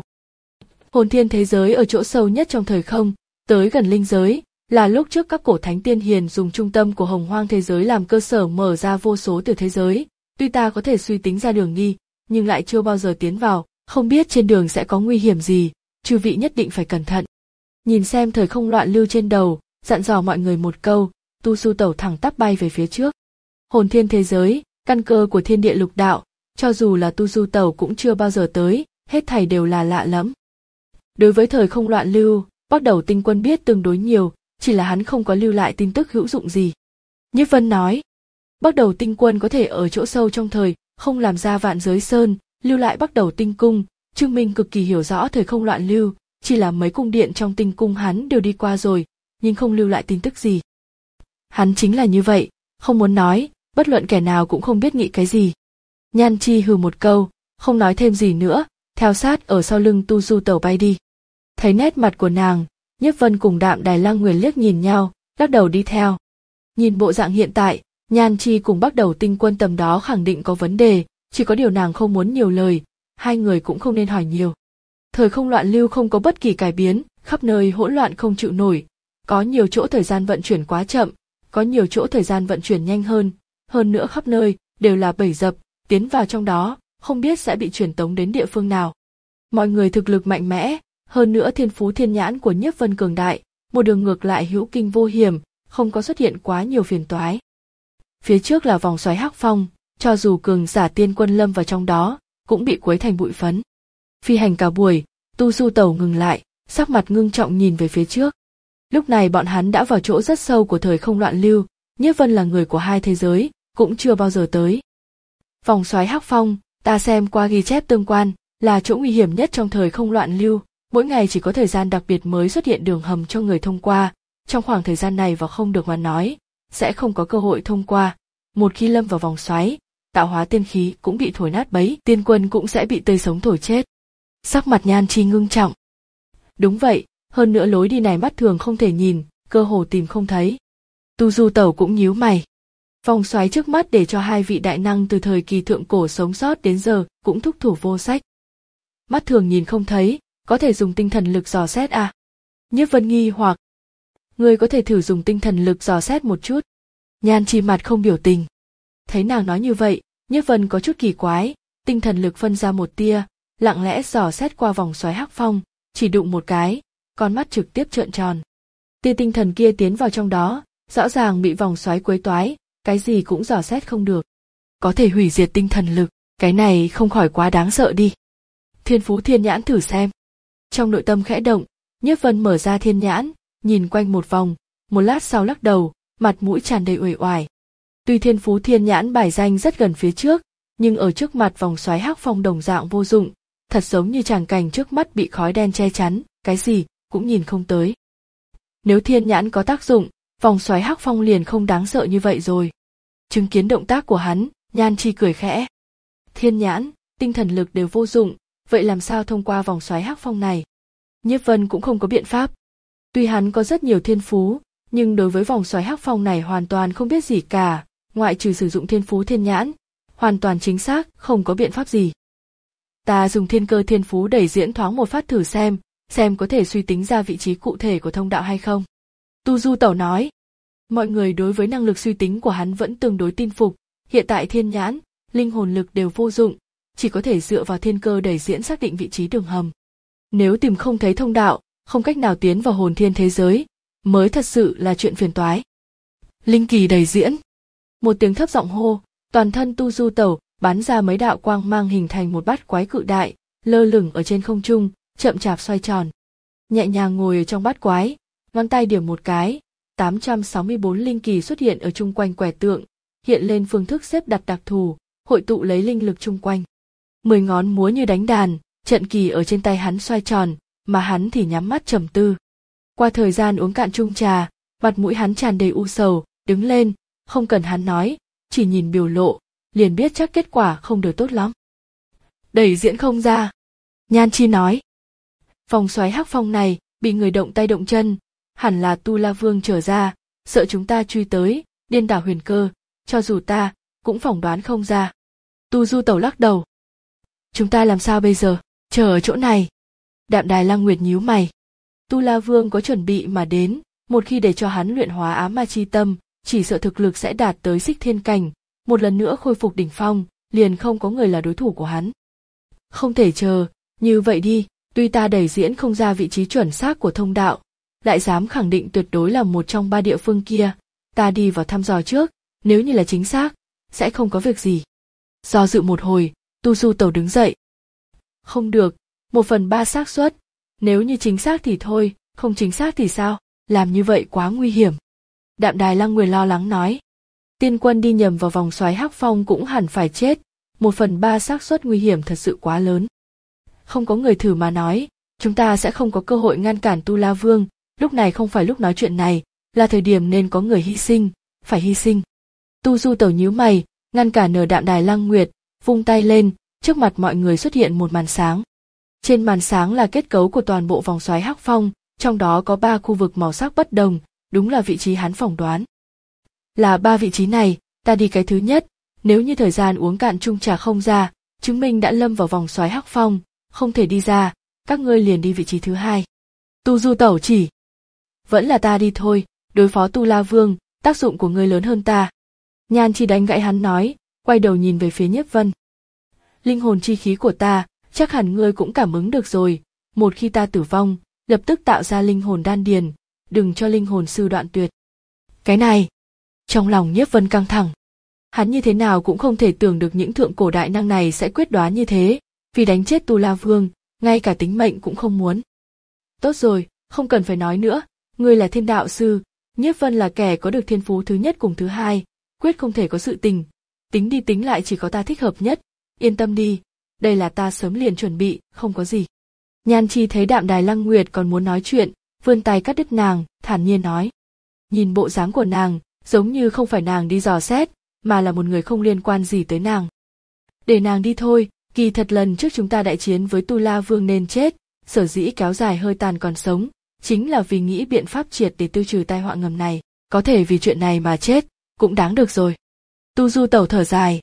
Hồn thiên thế giới ở chỗ sâu nhất trong thời không, tới gần linh giới, là lúc trước các cổ thánh tiên hiền dùng trung tâm của hồng hoang thế giới làm cơ sở mở ra vô số tiểu thế giới, tuy ta có thể suy tính ra đường đi, nhưng lại chưa bao giờ tiến vào, không biết trên đường sẽ có nguy hiểm gì, chư vị nhất định phải cẩn thận. Nhìn xem thời không loạn lưu trên đầu, dặn dò mọi người một câu, Tu Du Tẩu thẳng tắp bay về phía trước. Hồn thiên thế giới, căn cơ của thiên địa lục đạo, cho dù là Tu Du Tẩu cũng chưa bao giờ tới, hết thảy đều là lạ lẫm. Đối với thời không loạn lưu, Bắc Đầu Tinh Quân biết tương đối nhiều, chỉ là hắn không có lưu lại tin tức hữu dụng gì. Nhiếp Vân nói, Bắc Đầu Tinh Quân có thể ở chỗ sâu trong thời không làm ra vạn giới sơn, lưu lại Bắc Đầu Tinh Cung, chứng minh cực kỳ hiểu rõ thời không loạn lưu, chỉ là mấy cung điện trong tinh cung hắn đều đi qua rồi, nhưng không lưu lại tin tức gì. Hắn chính là như vậy, không muốn nói, bất luận kẻ nào cũng không biết nghĩ cái gì. Nhan Chi hừ một câu, không nói thêm gì nữa, theo sát ở sau lưng Tu Du Tẩu bay đi. Thấy nét mặt của nàng, Nhiếp Vân cùng Đạm Đài Lăng Nguyền liếc nhìn nhau, lắc đầu đi theo. Nhìn bộ dạng hiện tại, Nhan Chi cùng Bắc Đầu Tinh Quân tầm đó khẳng định có vấn đề, chỉ có điều nàng không muốn nhiều lời, hai người cũng không nên hỏi nhiều. Thời không loạn lưu không có bất kỳ cải biến, khắp nơi hỗn loạn không chịu nổi, có nhiều chỗ thời gian vận chuyển quá chậm, có nhiều chỗ thời gian vận chuyển nhanh hơn, hơn nữa khắp nơi đều là bẫy dập, tiến vào trong đó, không biết sẽ bị truyền tống đến địa phương nào. Mọi người thực lực mạnh mẽ, hơn nữa thiên phú thiên nhãn của Nhiếp Vân cường đại, một đường ngược lại hữu kinh vô hiểm, không có xuất hiện quá nhiều phiền toái. Phía trước là vòng xoáy hắc phong, cho dù cường giả tiên quân lâm vào trong đó, cũng bị quấy thành bụi phấn. Phi hành cả buổi, Tu Du Tẩu ngừng lại, sắc mặt ngưng trọng nhìn về phía trước. Lúc này bọn hắn đã vào chỗ rất sâu của thời không loạn lưu, Nhiếp Vân là người của hai thế giới, cũng chưa bao giờ tới. Vòng xoáy hắc phong, Ta xem qua ghi chép tương quan, là chỗ nguy hiểm nhất trong thời không loạn lưu, mỗi ngày chỉ có thời gian đặc biệt mới xuất hiện đường hầm cho người thông qua, trong khoảng thời gian này và không được mà nói, sẽ không có cơ hội thông qua. Một khi lâm vào vòng xoáy, tạo hóa tiên khí cũng bị thổi nát bấy, tiên quân cũng sẽ bị tươi sống thổi chết. Sắc mặt Nhan Chi ngưng trọng. Đúng vậy, hơn nữa lối đi này mắt thường không thể nhìn, cơ hồ tìm không thấy. Tu Du Tẩu cũng nhíu mày. Vòng xoáy trước mắt để cho hai vị đại năng từ thời kỳ thượng cổ sống sót đến giờ cũng thúc thủ vô sách. Mắt thường nhìn không thấy, có thể dùng tinh thần lực dò xét à? Nhiếp Vân nghi hoặc. Ngươi có thể thử dùng tinh thần lực dò xét một chút. Nhan Chi mặt không biểu tình. Thấy nàng nói như vậy, Nhiếp Vân có chút kỳ quái, tinh thần lực phân ra một tia, lặng lẽ dò xét qua vòng xoáy hắc phong, chỉ đụng một cái, con mắt trực tiếp trợn tròn. Tia tinh thần kia tiến vào trong đó, rõ ràng bị vòng xoáy quấy toái, cái gì cũng dò xét không được. Có thể hủy diệt tinh thần lực, cái này không khỏi quá đáng sợ đi. Thiên Phú Thiên Nhãn thử xem. Trong nội tâm khẽ động, Nhiếp Vân mở ra thiên nhãn, nhìn quanh một vòng, một lát sau lắc đầu, mặt mũi tràn đầy uể oải. Tuy Thiên Phú Thiên Nhãn bài danh rất gần phía trước, nhưng ở trước mặt vòng xoáy hắc phong đồng dạng vô dụng, thật giống như tràng cảnh trước mắt bị khói đen che chắn, cái gì cũng nhìn không tới. Nếu thiên nhãn có tác dụng, vòng xoáy hắc phong liền không đáng sợ như vậy rồi. Chứng kiến động tác của hắn, Nhan Chi cười khẽ. Thiên nhãn, tinh thần lực đều vô dụng, vậy làm sao thông qua vòng xoáy hắc phong này? Nhiếp Vân cũng không có biện pháp. Tuy hắn có rất nhiều thiên phú, nhưng đối với vòng xoáy hắc phong này hoàn toàn không biết gì cả, ngoại trừ sử dụng thiên phú thiên nhãn, hoàn toàn chính xác, không có biện pháp gì. Ta dùng thiên cơ thiên phú đẩy diễn thoáng một phát thử xem, xem có thể suy tính ra vị trí cụ thể của thông đạo hay không. Tu Du Tẩu nói. Mọi người đối với năng lực suy tính của hắn vẫn tương đối tin phục, hiện tại thiên nhãn, linh hồn lực đều vô dụng, chỉ có thể dựa vào thiên cơ đẩy diễn xác định vị trí đường hầm. Nếu tìm không thấy thông đạo, không cách nào tiến vào hồn thiên thế giới, mới thật sự là chuyện phiền toái. Linh kỳ đẩy diễn. Một tiếng thấp giọng hô, toàn thân Tu Du Tẩu bắn ra mấy đạo quang mang hình thành một bát quái cự đại, lơ lửng ở trên không trung, chậm chạp xoay tròn. Nhẹ nhàng ngồi ở trong bát quái, ngón tay điểm một cái, tám trăm sáu mươi bốn linh kỳ xuất hiện ở chung quanh quẻ tượng, hiện lên phương thức xếp đặt đặc thù, hội tụ lấy linh lực chung quanh. Mười ngón múa như đánh đàn, trận kỳ ở trên tay hắn xoay tròn, mà hắn thì nhắm mắt trầm tư. Qua thời gian uống cạn chung trà, mặt mũi hắn tràn đầy u sầu, đứng lên, không cần hắn nói, chỉ nhìn biểu lộ, liền biết chắc kết quả không được tốt lắm. Đẩy diễn không ra. Nhan Chi nói. Vòng xoáy hắc phong này, bị người động tay động chân, hẳn là Tu La Vương trở ra, sợ chúng ta truy tới, điên đảo huyền cơ, cho dù ta, cũng phỏng đoán không ra. Tu Du Tẩu lắc đầu. Chúng ta làm sao bây giờ, chờ ở chỗ này. Đạm Đài Lăng Nguyệt nhíu mày. Tu La Vương có chuẩn bị mà đến, một khi để cho hắn luyện hóa ám ma chi tâm, chỉ sợ thực lực sẽ đạt tới xích thiên cảnh, một lần nữa khôi phục đỉnh phong, liền không có người là đối thủ của hắn. Không thể chờ, như vậy đi, tuy ta đẩy diễn không ra vị trí chuẩn xác của thông đạo, lại dám khẳng định tuyệt đối là một trong ba địa phương kia, ta đi vào thăm dò trước, nếu như là chính xác, sẽ không có việc gì. Do dự một hồi, Tu Du Tẩu đứng dậy. Không được, một phần ba xác suất, nếu như chính xác thì thôi, không chính xác thì sao, làm như vậy quá nguy hiểm. Đạm Đài Lăng Nguyệt lo lắng nói. Tiên quân đi nhầm vào vòng xoáy hắc phong cũng hẳn phải chết, một phần ba xác suất nguy hiểm thật sự quá lớn. Không có người thử mà nói, chúng ta sẽ không có cơ hội ngăn cản Tu La Vương, lúc này không phải lúc nói chuyện này, là thời điểm nên có người hy sinh, phải hy sinh. Tu Du Tẩu nhíu mày, ngăn cản nở Đạm Đài Lăng Nguyệt, vung tay lên, trước mặt mọi người xuất hiện một màn sáng. Trên màn sáng là kết cấu của toàn bộ vòng xoáy hắc phong, trong đó có ba khu vực màu sắc bất đồng, đúng là vị trí hắn phỏng đoán. Là ba vị trí này, ta đi cái thứ nhất, nếu như thời gian uống cạn chung trà không ra, chứng minh đã lâm vào vòng xoáy hắc phong, không thể đi ra, các ngươi liền đi vị trí thứ hai. Tu Du Tẩu chỉ. Vẫn là ta đi thôi, đối phó Tu La Vương, tác dụng của ngươi lớn hơn ta. Nhan Chi đánh gãy hắn nói, quay đầu nhìn về phía Nhiếp Vân. Linh hồn chi khí của ta, chắc hẳn ngươi cũng cảm ứng được rồi, một khi ta tử vong, lập tức tạo ra linh hồn đan điền, đừng cho linh hồn sư đoạn tuyệt. Cái này, trong lòng Nhiếp Vân căng thẳng. Hắn như thế nào cũng không thể tưởng được những thượng cổ đại năng này sẽ quyết đoán như thế, vì đánh chết Tu La Vương, ngay cả tính mệnh cũng không muốn. Tốt rồi, không cần phải nói nữa, ngươi là thiên đạo sư, Nhiếp Vân là kẻ có được thiên phú thứ nhất cùng thứ hai, quyết không thể có sự tình, tính đi tính lại chỉ có ta thích hợp nhất, Yên tâm đi, đây là ta sớm liền chuẩn bị, không có gì. Nhan Chi thấy Đạm Đài Lăng Nguyệt còn muốn nói chuyện, vươn tay cắt đứt nàng, thản nhiên nói. Nhìn bộ dáng của nàng, giống như không phải nàng đi dò xét, mà là một người không liên quan gì tới nàng. Để nàng đi thôi, kỳ thật lần trước chúng ta đại chiến với Tu La Vương nên chết, sở dĩ kéo dài hơi tàn còn sống, chính là vì nghĩ biện pháp triệt để tiêu trừ tai họa ngầm này, có thể vì chuyện này mà chết, cũng đáng được rồi. Tu Du Tẩu thở dài.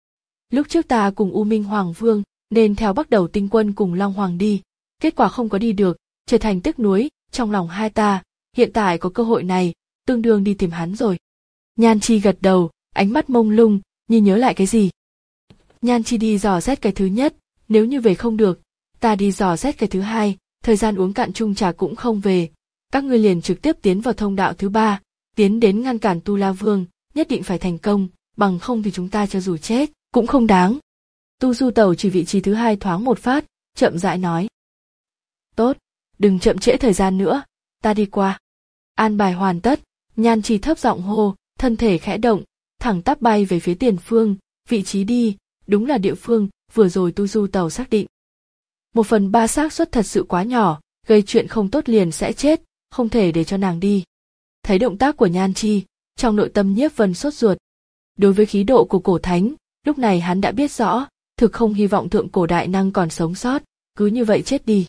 Lúc trước ta cùng U Minh Hoàng Vương, nên theo Bắc Đầu Tinh Quân cùng Long Hoàng đi, kết quả không có đi được, trở thành tiếc nuối trong lòng hai ta, hiện tại có cơ hội này, tương đương đi tìm hắn rồi. Nhan Chi gật đầu, ánh mắt mông lung, như nhớ lại cái gì. Nhan Chi đi dò xét cái thứ nhất, nếu như về không được, ta đi dò xét cái thứ hai, thời gian uống cạn chung trà cũng không về, các ngươi liền trực tiếp tiến vào thông đạo thứ ba, tiến đến ngăn cản Tu La Vương, nhất định phải thành công, bằng không thì chúng ta cho dù chết, cũng không đáng. Tu Du Tẩu chỉ vị trí thứ hai thoáng một phát, chậm rãi nói. Tốt, đừng chậm trễ thời gian nữa, ta đi qua. An bài hoàn tất, Nhan Chi thấp giọng hô, thân thể khẽ động, thẳng tắp bay về phía tiền phương, vị trí đi, đúng là địa phương vừa rồi Tu Du Tẩu xác định. Một phần ba xác suất thật sự quá nhỏ, gây chuyện không tốt liền sẽ chết, không thể để cho nàng đi. Thấy động tác của Nhan Chi, trong nội tâm Nhiếp Vân sốt ruột. Đối với khí độ của cổ thánh, lúc này hắn đã biết rõ, thực không hy vọng thượng cổ đại năng còn sống sót, cứ như vậy chết đi.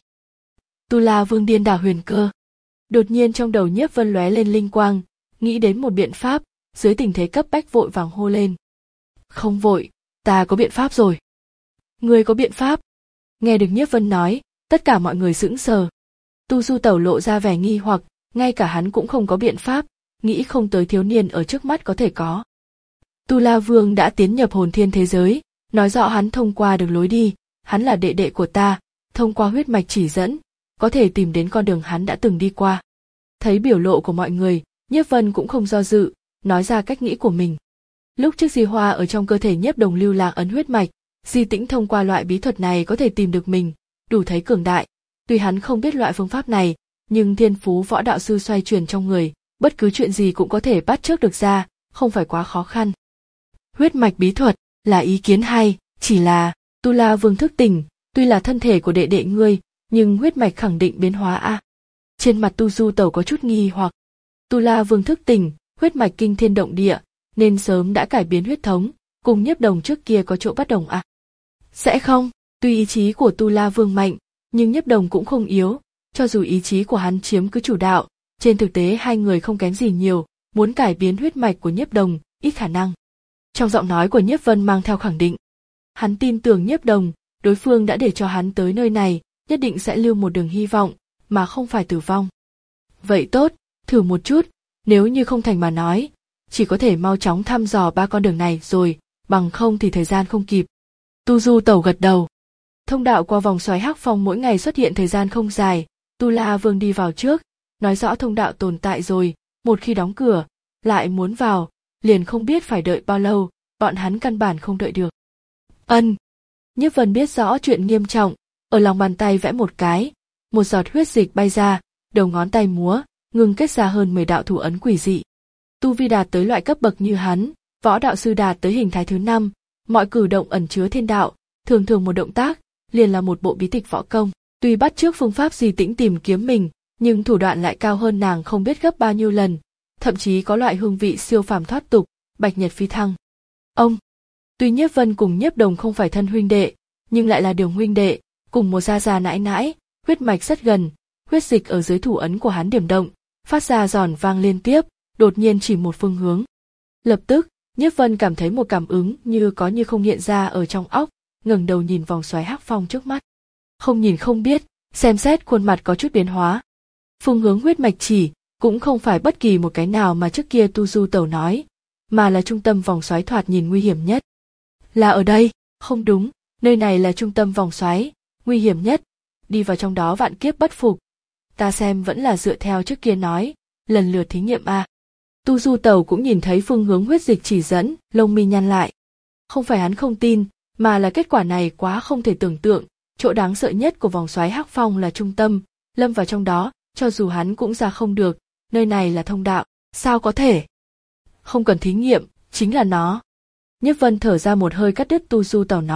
Tu La Vương điên đảo huyền cơ. Đột nhiên trong đầu Nhiếp Vân lóe lên linh quang, nghĩ đến một biện pháp, dưới tình thế cấp bách vội vàng hô lên. Không vội, ta có biện pháp rồi. Ngươi có biện pháp? Nghe được Nhiếp Vân nói, tất cả mọi người sững sờ. Tu Du Tẩu lộ ra vẻ nghi hoặc, ngay cả hắn cũng không có biện pháp, nghĩ không tới thiếu niên ở trước mắt có thể có. Tu La Vương đã tiến nhập hồn thiên thế giới, nói rõ hắn thông qua được lối đi, hắn là đệ đệ của ta, thông qua huyết mạch chỉ dẫn, có thể tìm đến con đường hắn đã từng đi qua. Thấy biểu lộ của mọi người, Nhiếp Vân cũng không do dự, nói ra cách nghĩ của mình. Lúc trước Di Hoa ở trong cơ thể Nhiếp Đồng lưu lạc ấn huyết mạch, Di Tĩnh thông qua loại bí thuật này có thể tìm được mình, đủ thấy cường đại. Tuy hắn không biết loại phương pháp này, nhưng thiên phú võ đạo sư xoay chuyển trong người, bất cứ chuyện gì cũng có thể bắt chước được ra, không phải quá khó khăn. Huyết mạch bí thuật là ý kiến hay, chỉ là Tu La Vương thức tỉnh, tuy là thân thể của đệ đệ ngươi, nhưng huyết mạch khẳng định biến hóa a. À. Trên mặt Tu Du Tẩu có chút nghi hoặc. Tu La Vương thức tỉnh, huyết mạch kinh thiên động địa, nên sớm đã cải biến huyết thống, cùng Nhiếp Đồng trước kia có chỗ bất đồng à? Sẽ không, tuy ý chí của Tu La Vương mạnh, nhưng Nhiếp Đồng cũng không yếu, cho dù ý chí của hắn chiếm cứ chủ đạo, trên thực tế hai người không kém gì nhiều, muốn cải biến huyết mạch của Nhiếp Đồng, ít khả năng. Trong giọng nói của Nhiếp Vân mang theo khẳng định. Hắn tin tưởng Nhiếp Đồng, đối phương đã để cho hắn tới nơi này, nhất định sẽ lưu một đường hy vọng, mà không phải tử vong. Vậy tốt, thử một chút, nếu như không thành mà nói, chỉ có thể mau chóng thăm dò ba con đường này rồi, bằng không thì thời gian không kịp. Tu Du Tẩu gật đầu. Thông đạo qua vòng xoáy hắc phong mỗi ngày xuất hiện thời gian không dài, Tu La Vương đi vào trước, nói rõ thông đạo tồn tại rồi, một khi đóng cửa, lại muốn vào, liền không biết phải đợi bao lâu, bọn hắn căn bản không đợi được. Ân. Nhiếp Vân biết rõ chuyện nghiêm trọng, ở lòng bàn tay vẽ một cái, một giọt huyết dịch bay ra, đầu ngón tay múa, ngưng kết ra hơn mười đạo thủ ấn quỷ dị. Tu vi đạt tới loại cấp bậc như hắn, võ đạo sư đạt tới hình thái thứ năm, mọi cử động ẩn chứa thiên đạo, thường thường một động tác, liền là một bộ bí tịch võ công. Tuy bắt chước phương pháp Di Tĩnh tìm kiếm mình, nhưng thủ đoạn lại cao hơn nàng không biết gấp bao nhiêu lần, thậm chí có loại hương vị siêu phàm thoát tục, bạch nhật phi thăng. Ông, tuy Nhiếp Vân cùng Nhiếp Đồng không phải thân huynh đệ, nhưng lại là đường huynh đệ, cùng một gia gia nãi nãi, huyết mạch rất gần, huyết dịch ở dưới thủ ấn của hắn điểm động, phát ra giòn vang liên tiếp, đột nhiên chỉ một phương hướng. Lập tức, Nhiếp Vân cảm thấy một cảm ứng như có như không hiện ra ở trong óc, ngẩng đầu nhìn vòng xoáy hắc phong trước mắt. Không nhìn không biết, xem xét khuôn mặt có chút biến hóa. Phương hướng huyết mạch chỉ, cũng không phải bất kỳ một cái nào mà trước kia Tu Du Tẩu nói, mà là trung tâm vòng xoáy thoạt nhìn nguy hiểm nhất. Là ở đây, không đúng, nơi này là trung tâm vòng xoáy, nguy hiểm nhất, đi vào trong đó vạn kiếp bất phục. Ta xem vẫn là dựa theo trước kia nói, lần lượt thí nghiệm a. Tu Du Tẩu cũng nhìn thấy phương hướng huyết dịch chỉ dẫn, lông mi nhăn lại. Không phải hắn không tin, mà là kết quả này quá không thể tưởng tượng, chỗ đáng sợ nhất của vòng xoáy hắc phong là trung tâm, lâm vào trong đó, cho dù hắn cũng ra không được, nơi này là thông đạo, sao có thể? Không cần thí nghiệm, chính là nó. Nhiếp Vân thở ra một hơi cắt đứt Tu Du Tẩu nói,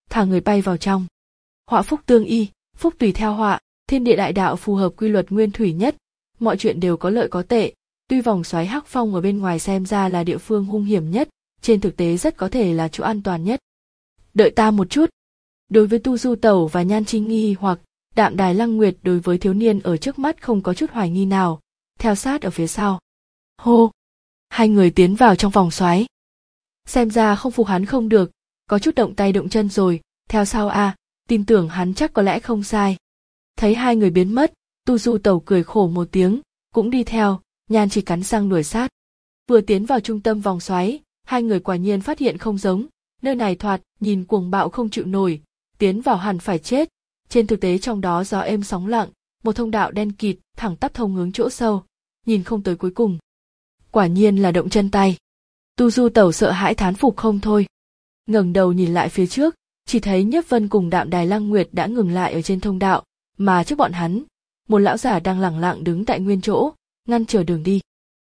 thả người bay vào trong. Họa phúc tương y, phúc tùy theo họa, thiên địa đại đạo phù hợp quy luật nguyên thủy nhất, mọi chuyện đều có lợi có tệ. Tuy vòng xoáy Hắc Phong ở bên ngoài xem ra là địa phương hung hiểm nhất, trên thực tế rất có thể là chỗ an toàn nhất. Đợi ta một chút. Đối với Tu Du Tẩu và Nhan Chi nghi hoặc Đạm Đài Lăng Nguyệt, đối với thiếu niên ở trước mắt không có chút hoài nghi nào, theo sát ở phía sau. Hô! Hai người tiến vào trong vòng xoáy. Xem ra không phục hắn không được, có chút động tay động chân rồi, theo sau a, à, tin tưởng hắn chắc có lẽ không sai. Thấy hai người biến mất, Tu Du Tẩu cười khổ một tiếng, cũng đi theo, Nhan Chi cắn răng đuổi sát. Vừa tiến vào trung tâm vòng xoáy, hai người quả nhiên phát hiện không giống, nơi này thoạt nhìn cuồng bạo không chịu nổi, tiến vào hẳn phải chết. Trên thực tế trong đó gió êm sóng lặng, một thông đạo đen kịt thẳng tắp thông hướng chỗ sâu, nhìn không tới cuối cùng. Quả nhiên là động chân tay. Tu Du Tẩu sợ hãi thán phục không thôi. Ngẩng đầu nhìn lại phía trước, chỉ thấy Nhiếp Vân cùng Đạm Đài Lăng Nguyệt đã ngừng lại ở trên thông đạo, mà trước bọn hắn, một lão giả đang lẳng lặng đứng tại nguyên chỗ, ngăn trở đường đi.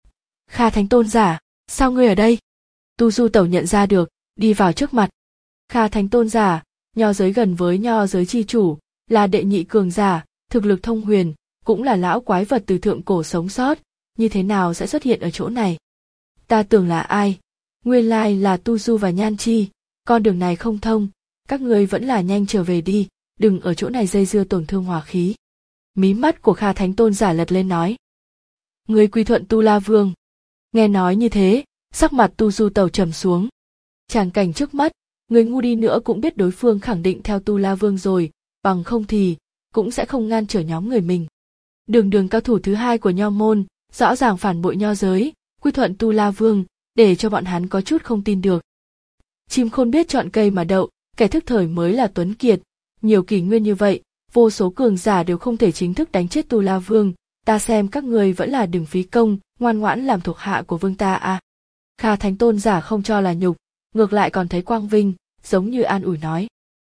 Kha Thánh Tôn giả, sao ngươi ở đây? Tu Du Tẩu nhận ra được, đi vào trước mặt. Kha Thánh Tôn giả, nho giới gần với nho giới chi chủ, là đệ nhị cường giả, thực lực thông huyền, cũng là lão quái vật từ thượng cổ sống sót, như thế nào sẽ xuất hiện ở chỗ này? Ta tưởng là ai? Nguyên lai là Tu Du và Nhan Chi, con đường này không thông, các ngươi vẫn là nhanh trở về đi, đừng ở chỗ này dây dưa tổn thương hòa khí. Mí mắt của Kha Thánh Tôn giả lật lên nói. Ngươi quy thuận Tu La Vương. Nghe nói như thế, sắc mặt Tu Du Tẩu trầm xuống. Tràng cảnh trước mắt, người ngu đi nữa cũng biết đối phương khẳng định theo Tu La Vương rồi, bằng không thì cũng sẽ không ngăn trở nhóm người mình. Đường đường cao thủ thứ hai của nho môn, rõ ràng phản bội nho giới, quy thuận Tu La Vương, để cho bọn hắn có chút không tin được. Chim khôn biết chọn cây mà đậu, kẻ thức thời mới là tuấn kiệt, nhiều kỷ nguyên như vậy, vô số cường giả đều không thể chính thức đánh chết Tu La Vương, ta xem các ngươi vẫn là đừng phí công, ngoan ngoãn làm thuộc hạ của vương ta a. À. Kha Thánh Tôn giả không cho là nhục, ngược lại còn thấy quang vinh, giống như an ủi nói.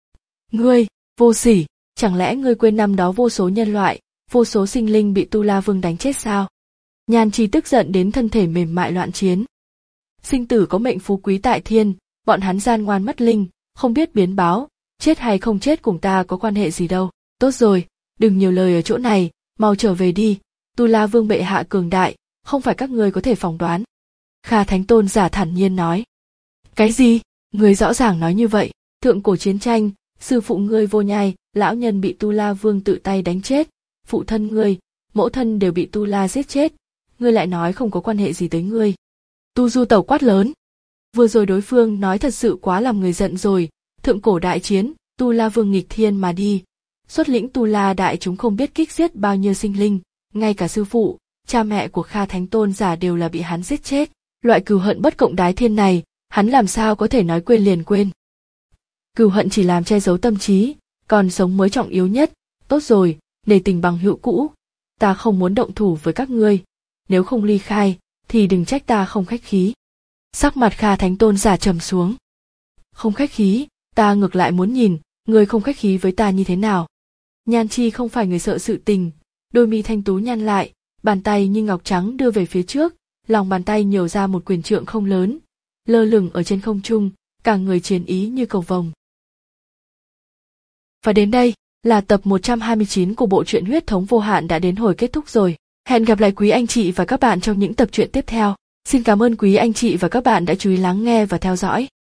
Ngươi, vô sỉ, chẳng lẽ ngươi quên năm đó vô số nhân loại, vô số sinh linh bị Tu La Vương đánh chết sao? Nhan Chi tức giận đến thân thể mềm mại loạn chiến. Sinh tử có mệnh phú quý tại thiên, bọn hắn gian ngoan mất linh, không biết biến báo, chết hay không chết cùng ta có quan hệ gì đâu. Tốt rồi, đừng nhiều lời ở chỗ này, mau trở về đi, Tu La Vương bệ hạ cường đại, không phải các ngươi có thể phỏng đoán. Kha Thánh Tôn giả thản nhiên nói. Cái gì? Ngươi rõ ràng nói như vậy, thượng cổ chiến tranh, sư phụ ngươi Vô Nhai, lão nhân bị Tu La Vương tự tay đánh chết, phụ thân ngươi, mẫu thân đều bị Tu La giết chết, ngươi lại nói không có quan hệ gì tới ngươi. Tu Du Tẩu quát lớn. Vừa rồi đối phương nói thật sự quá làm người giận rồi, thượng cổ đại chiến, Tu La Vương nghịch thiên mà đi, xuất lĩnh Tu La đại chúng không biết kích giết bao nhiêu sinh linh, ngay cả sư phụ, cha mẹ của Kha Thánh Tôn giả đều là bị hắn giết chết, loại cừu hận bất cộng đái thiên này, hắn làm sao có thể nói quên liền quên. Cừu hận chỉ làm che giấu tâm trí, còn sống mới trọng yếu nhất, tốt rồi, nể tình bằng hữu cũ, ta không muốn động thủ với các ngươi, nếu không ly khai, thì đừng trách ta không khách khí. Sắc mặt Kha Thánh Tôn giả trầm xuống. Không khách khí, ta ngược lại muốn nhìn, ngươi không khách khí với ta như thế nào. Nhan Chi không phải người sợ sự tình, đôi mi thanh tú nhăn lại, bàn tay như ngọc trắng đưa về phía trước, lòng bàn tay nhổ ra một quyền trượng không lớn, lơ lửng ở trên không trung, cả người chiến ý như cầu vồng. Và đến đây là tập một trăm hai mươi chín của bộ truyện Huyết Thống Vô Hạn đã đến hồi kết thúc rồi. Hẹn gặp lại quý anh chị và các bạn trong những tập truyện tiếp theo. Xin cảm ơn quý anh chị và các bạn đã chú ý lắng nghe và theo dõi.